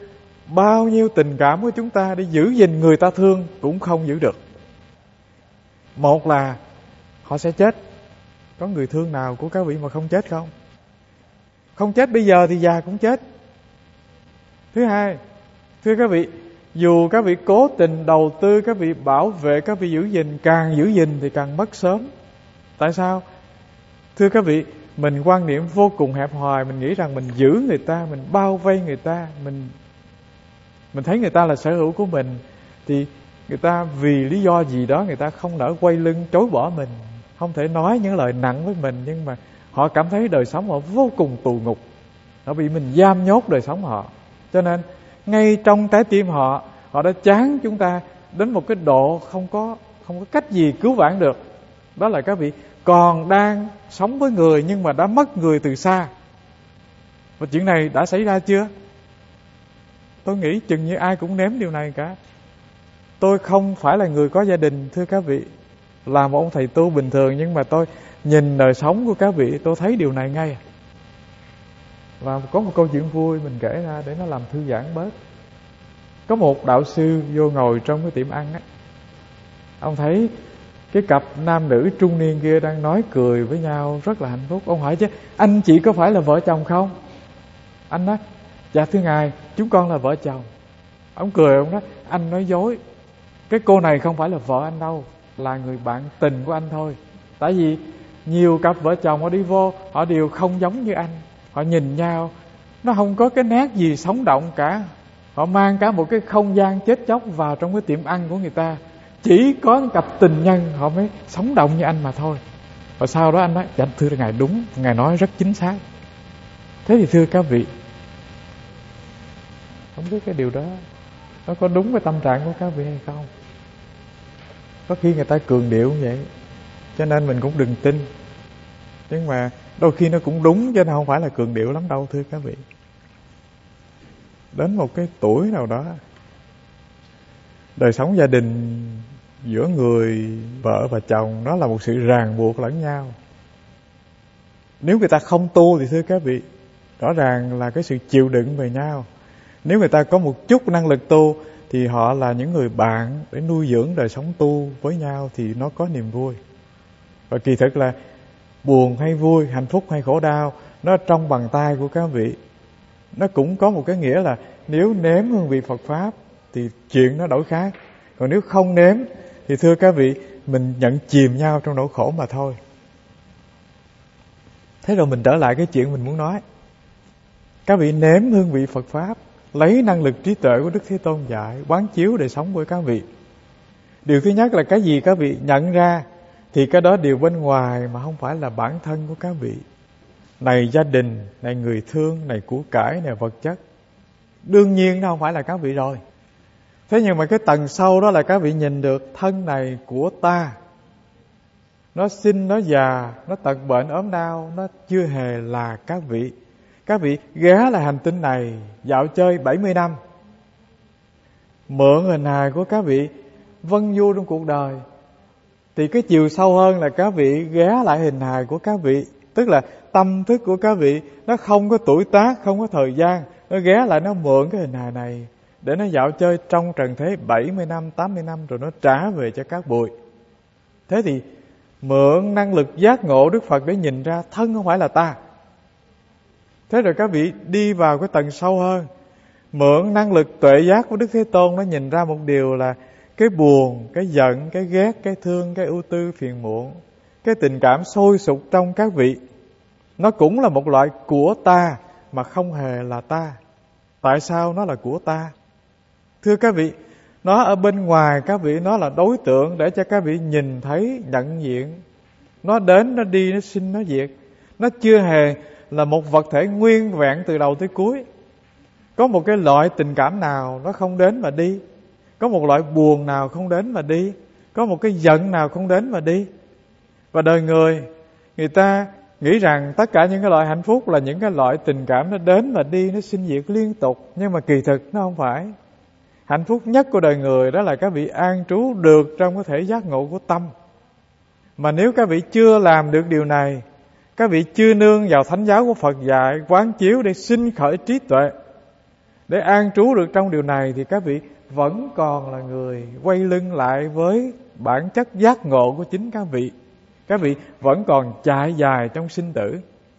bao nhiêu tình cảm của chúng ta để giữ gìn người ta thương cũng không giữ được. Một là họ sẽ chết. Có người thương nào của các vị mà không chết không? Không chết bây giờ thì già cũng chết. Thứ hai, thưa các vị, dù các vị cố tình đầu tư, các vị bảo vệ, các vị giữ gìn, càng giữ gìn thì càng mất sớm. Tại sao? Thưa các vị, mình quan niệm vô cùng hẹp hòi, mình nghĩ rằng mình giữ người ta, mình bao vây người ta, mình mình thấy người ta là sở hữu của mình, thì người ta vì lý do gì đó người ta không nỡ quay lưng chối bỏ mình, không thể nói những lời nặng với mình, nhưng mà họ cảm thấy đời sống họ vô cùng tù ngục, họ bị mình giam nhốt đời sống họ. Cho nên ngay trong trái tim họ, họ đã chán chúng ta đến một cái độ không có không có cách gì cứu vãn được. Đó là các vị còn đang sống với người nhưng mà đã mất người từ xa. Và chuyện này đã xảy ra chưa? Tôi nghĩ chừng như ai cũng nếm điều này cả. Tôi không phải là người có gia đình, thưa các vị, là một ông thầy tu bình thường, nhưng mà tôi nhìn đời sống của các vị, tôi thấy điều này ngay. Và có một câu chuyện vui mình kể ra để nó làm thư giãn bớt. Có một đạo sư vô ngồi trong cái tiệm ăn á, ông thấy cái cặp nam nữ trung niên kia đang nói cười với nhau rất là hạnh phúc. Ông hỏi chứ, anh chị có phải là vợ chồng không? Anh nói, dạ thưa ngài, chúng con là vợ chồng. Ông cười, ông nói, anh nói dối. Cái cô này không phải là vợ anh đâu, là người bạn tình của anh thôi. Tại vì nhiều cặp vợ chồng họ đi vô, họ đều không giống như anh. Họ nhìn nhau, nó không có cái nét gì sống động cả. Họ mang cả một cái không gian chết chóc vào trong cái tiệm ăn của người ta. Chỉ có cái cặp tình nhân họ mới sống động như anh mà thôi. Và sau đó anh nói, dạ thưa ngài đúng, ngài nói rất chính xác. Thế thì thưa các vị, không biết cái điều đó nó có đúng với tâm trạng của các vị hay không. Có khi người ta cường điệu như vậy, cho nên mình cũng đừng tin. Nhưng mà đôi khi nó cũng đúng, chứ nó không phải là cường điệu lắm đâu, thưa các vị. Đến một cái tuổi nào đó, đời sống gia đình giữa người vợ và chồng nó là một sự ràng buộc lẫn nhau. Nếu người ta không tu thì thưa các vị, rõ ràng là cái sự chịu đựng về nhau. Nếu người ta có một chút năng lực tu thì họ là những người bạn để nuôi dưỡng đời sống tu với nhau, thì nó có niềm vui. Và kỳ thực là buồn hay vui, hạnh phúc hay khổ đau, nó trong bàn tay của các vị. Nó cũng có một cái nghĩa là nếu nếm hương vị Phật Pháp thì chuyện nó đổi khác. Còn nếu không nếm thì thưa các vị, mình nhận chìm nhau trong nỗi khổ mà thôi. Thế rồi mình trở lại cái chuyện mình muốn nói. Các vị nếm hương vị Phật Pháp, lấy năng lực trí tuệ của Đức Thế Tôn dạy, quán chiếu đời sống của các vị. Điều thứ nhất là cái gì các vị nhận ra thì cái đó đều bên ngoài, mà không phải là bản thân của các vị. Này gia đình, này người thương, này của cải, này vật chất, đương nhiên nó không phải là các vị rồi. Thế nhưng mà cái tầng sâu đó là các vị nhìn được thân này của ta, nó sinh, nó già, nó tật bệnh ốm đau, nó chưa hề là các vị. Các vị ghé lại hành tinh này dạo chơi bảy mươi năm, mượn hình hài của các vị vân du trong cuộc đời. Thì cái chiều sâu hơn là các vị ghé lại hình hài của các vị. Tức là tâm thức của các vị nó không có tuổi tác, không có thời gian, nó ghé lại, nó mượn cái hình hài này để nó dạo chơi trong trần thế bảy mươi năm, tám mươi năm, rồi nó trả về cho các bụi. Thế thì mượn năng lực giác ngộ Đức Phật để nhìn ra thân không phải là ta. Thế rồi các vị đi vào cái tầng sâu hơn, mượn năng lực tuệ giác của Đức Thế Tôn, nó nhìn ra một điều là cái buồn, cái giận, cái ghét, cái thương, cái ưu tư, phiền muộn, cái tình cảm sôi sục trong các vị, nó cũng là một loại của ta mà không hề là ta. Tại sao nó là của ta? Thưa các vị, nó ở bên ngoài các vị, nó là đối tượng để cho các vị nhìn thấy, nhận diện. Nó đến, nó đi, nó sinh, nó diệt. Nó chưa hề là một vật thể nguyên vẹn từ đầu tới cuối. Có một cái loại tình cảm nào nó không đến mà đi. Có một loại buồn nào không đến mà đi. Có một cái giận nào không đến mà đi. Và đời người, người ta nghĩ rằng tất cả những cái loại hạnh phúc là những cái loại tình cảm nó đến và đi, nó sinh diệt liên tục. Nhưng mà kỳ thực nó không phải. Hạnh phúc nhất của đời người đó là các vị an trú được trong cái thể giác ngộ của tâm. Mà nếu các vị chưa làm được điều này, các vị chưa nương vào thánh giáo của Phật dạy, quán chiếu để sinh khởi trí tuệ, Để an trú được trong điều này thì các vị vẫn còn là người quay lưng lại với bản chất giác ngộ của chính các vị. Các vị vẫn còn chạy dài trong sinh tử.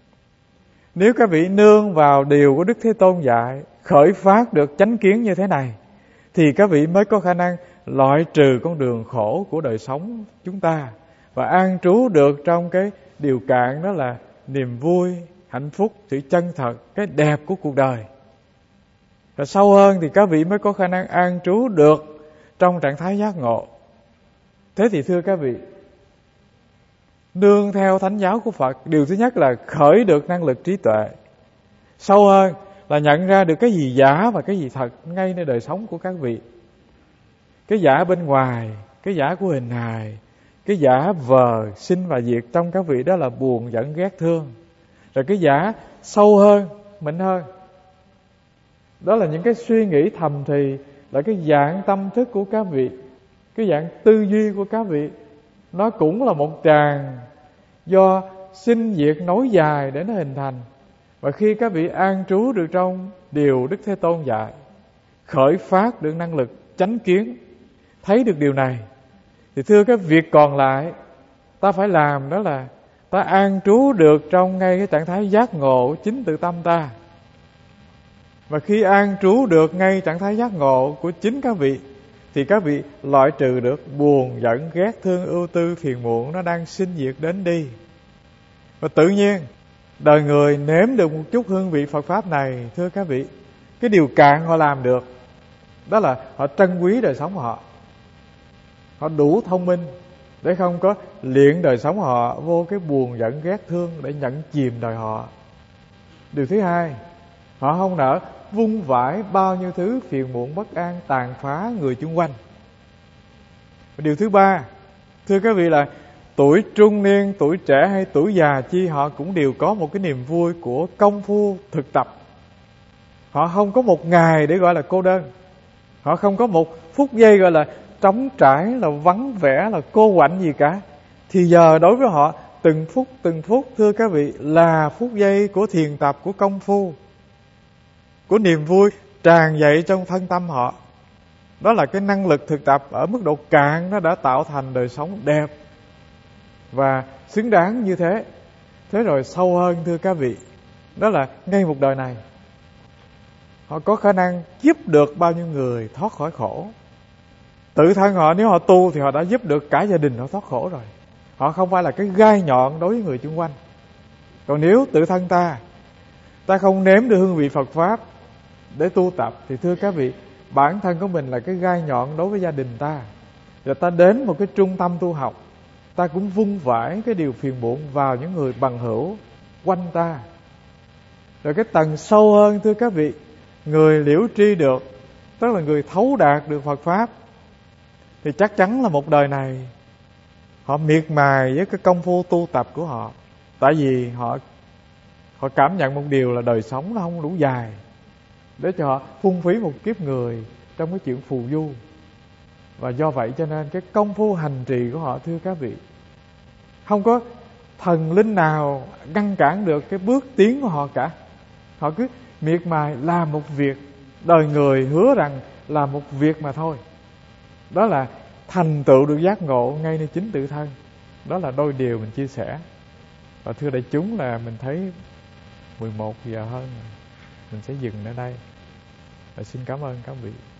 Nếu các vị nương vào điều của Đức Thế Tôn dạy, khởi phát được chánh kiến như thế này, thì các vị mới có khả năng loại trừ con đường khổ của đời sống chúng ta và an trú được trong cái điều cạn, đó là niềm vui, hạnh phúc, sự chân thật, cái đẹp của cuộc đời. Và sâu hơn thì các vị mới có khả năng an trú được trong trạng thái giác ngộ. Thế thì thưa các vị, nương theo thánh giáo của Phật, điều thứ nhất là khởi được năng lực trí tuệ. Sâu hơn là nhận ra được cái gì giả và cái gì thật ngay nơi đời sống của các vị. Cái giả bên ngoài, cái giả của hình hài, cái giả vờ sinh và diệt trong các vị, đó là buồn, giận, ghét, thương. Rồi cái giả sâu hơn, mịn hơn, đó là những cái suy nghĩ thầm thì, là cái dạng tâm thức của các vị, cái dạng tư duy của các vị. Nó cũng là một tràng do sinh diệt nối dài để nó hình thành. Và khi các vị an trú được trong điều Đức Thế Tôn dạy, khởi phát được năng lực chánh kiến, thấy được điều này, thì thưa cái việc còn lại ta phải làm, đó là ta an trú được trong ngay cái trạng thái giác ngộ chính tự tâm ta. Và khi an trú được ngay trạng thái giác ngộ của chính các vị, thì các vị loại trừ được buồn, giận, ghét, thương, ưu tư, phiền muộn nó đang sinh diệt đến đi. Và tự nhiên đời người nếm được một chút hương vị Phật Pháp này, thưa các vị, cái điều cạn họ làm được, đó là họ trân quý đời sống họ. Họ đủ thông minh để không có luyện đời sống họ vô cái buồn, giận, ghét, thương để nhận chìm đời họ. Điều thứ hai, họ không nỡ vung vãi bao nhiêu thứ phiền muộn bất an tàn phá người chung quanh. Và điều thứ ba, thưa các vị, là tuổi trung niên, tuổi trẻ hay tuổi già chi, họ cũng đều có một cái niềm vui của công phu thực tập. Họ không có một ngày để gọi là cô đơn. Họ không có một phút giây gọi là trống trải, là vắng vẻ, là cô quạnh gì cả. Thì giờ đối với họ, từng phút từng phút, thưa các vị, là phút giây của thiền tập, của công phu, của niềm vui tràn dậy trong thân tâm họ. Đó là cái năng lực thực tập ở mức độ cạn, nó đã tạo thành đời sống đẹp và xứng đáng như thế. Thế rồi sâu hơn, thưa các vị, đó là ngay một đời này họ có khả năng giúp được bao nhiêu người thoát khỏi khổ. Tự thân họ, nếu họ tu thì họ đã giúp được cả gia đình họ thoát khổ rồi. Họ không phải là cái gai nhọn đối với người chung quanh. Còn nếu tự thân ta Ta không nếm được hương vị Phật Pháp để tu tập, thì thưa các vị, bản thân của mình là cái gai nhọn đối với gia đình ta. Rồi ta đến một cái trung tâm tu học, ta cũng vung vãi cái điều phiền muộn vào những người bằng hữu quanh ta. Rồi cái tầng sâu hơn, thưa các vị, người liễu tri được, tức là người thấu đạt được Phật Pháp, thì chắc chắn là một đời này họ miệt mài với cái công phu tu tập của họ. Tại vì họ họ cảm nhận một điều là đời sống nó không đủ dài để cho họ phung phí một kiếp người trong cái chuyện phù du. Và do vậy cho nên cái công phu hành trì của họ, thưa các vị, không có thần linh nào ngăn cản được cái bước tiến của họ cả. Họ cứ miệt mài làm một việc, đời người hứa rằng làm một việc mà thôi. Đó là thành tựu được giác ngộ ngay nơi chính tự thân. Đó là đôi điều mình chia sẻ. Và thưa đại chúng, là mình thấy mười một giờ hơn, mình sẽ dừng ở đây. Và xin cảm ơn các vị.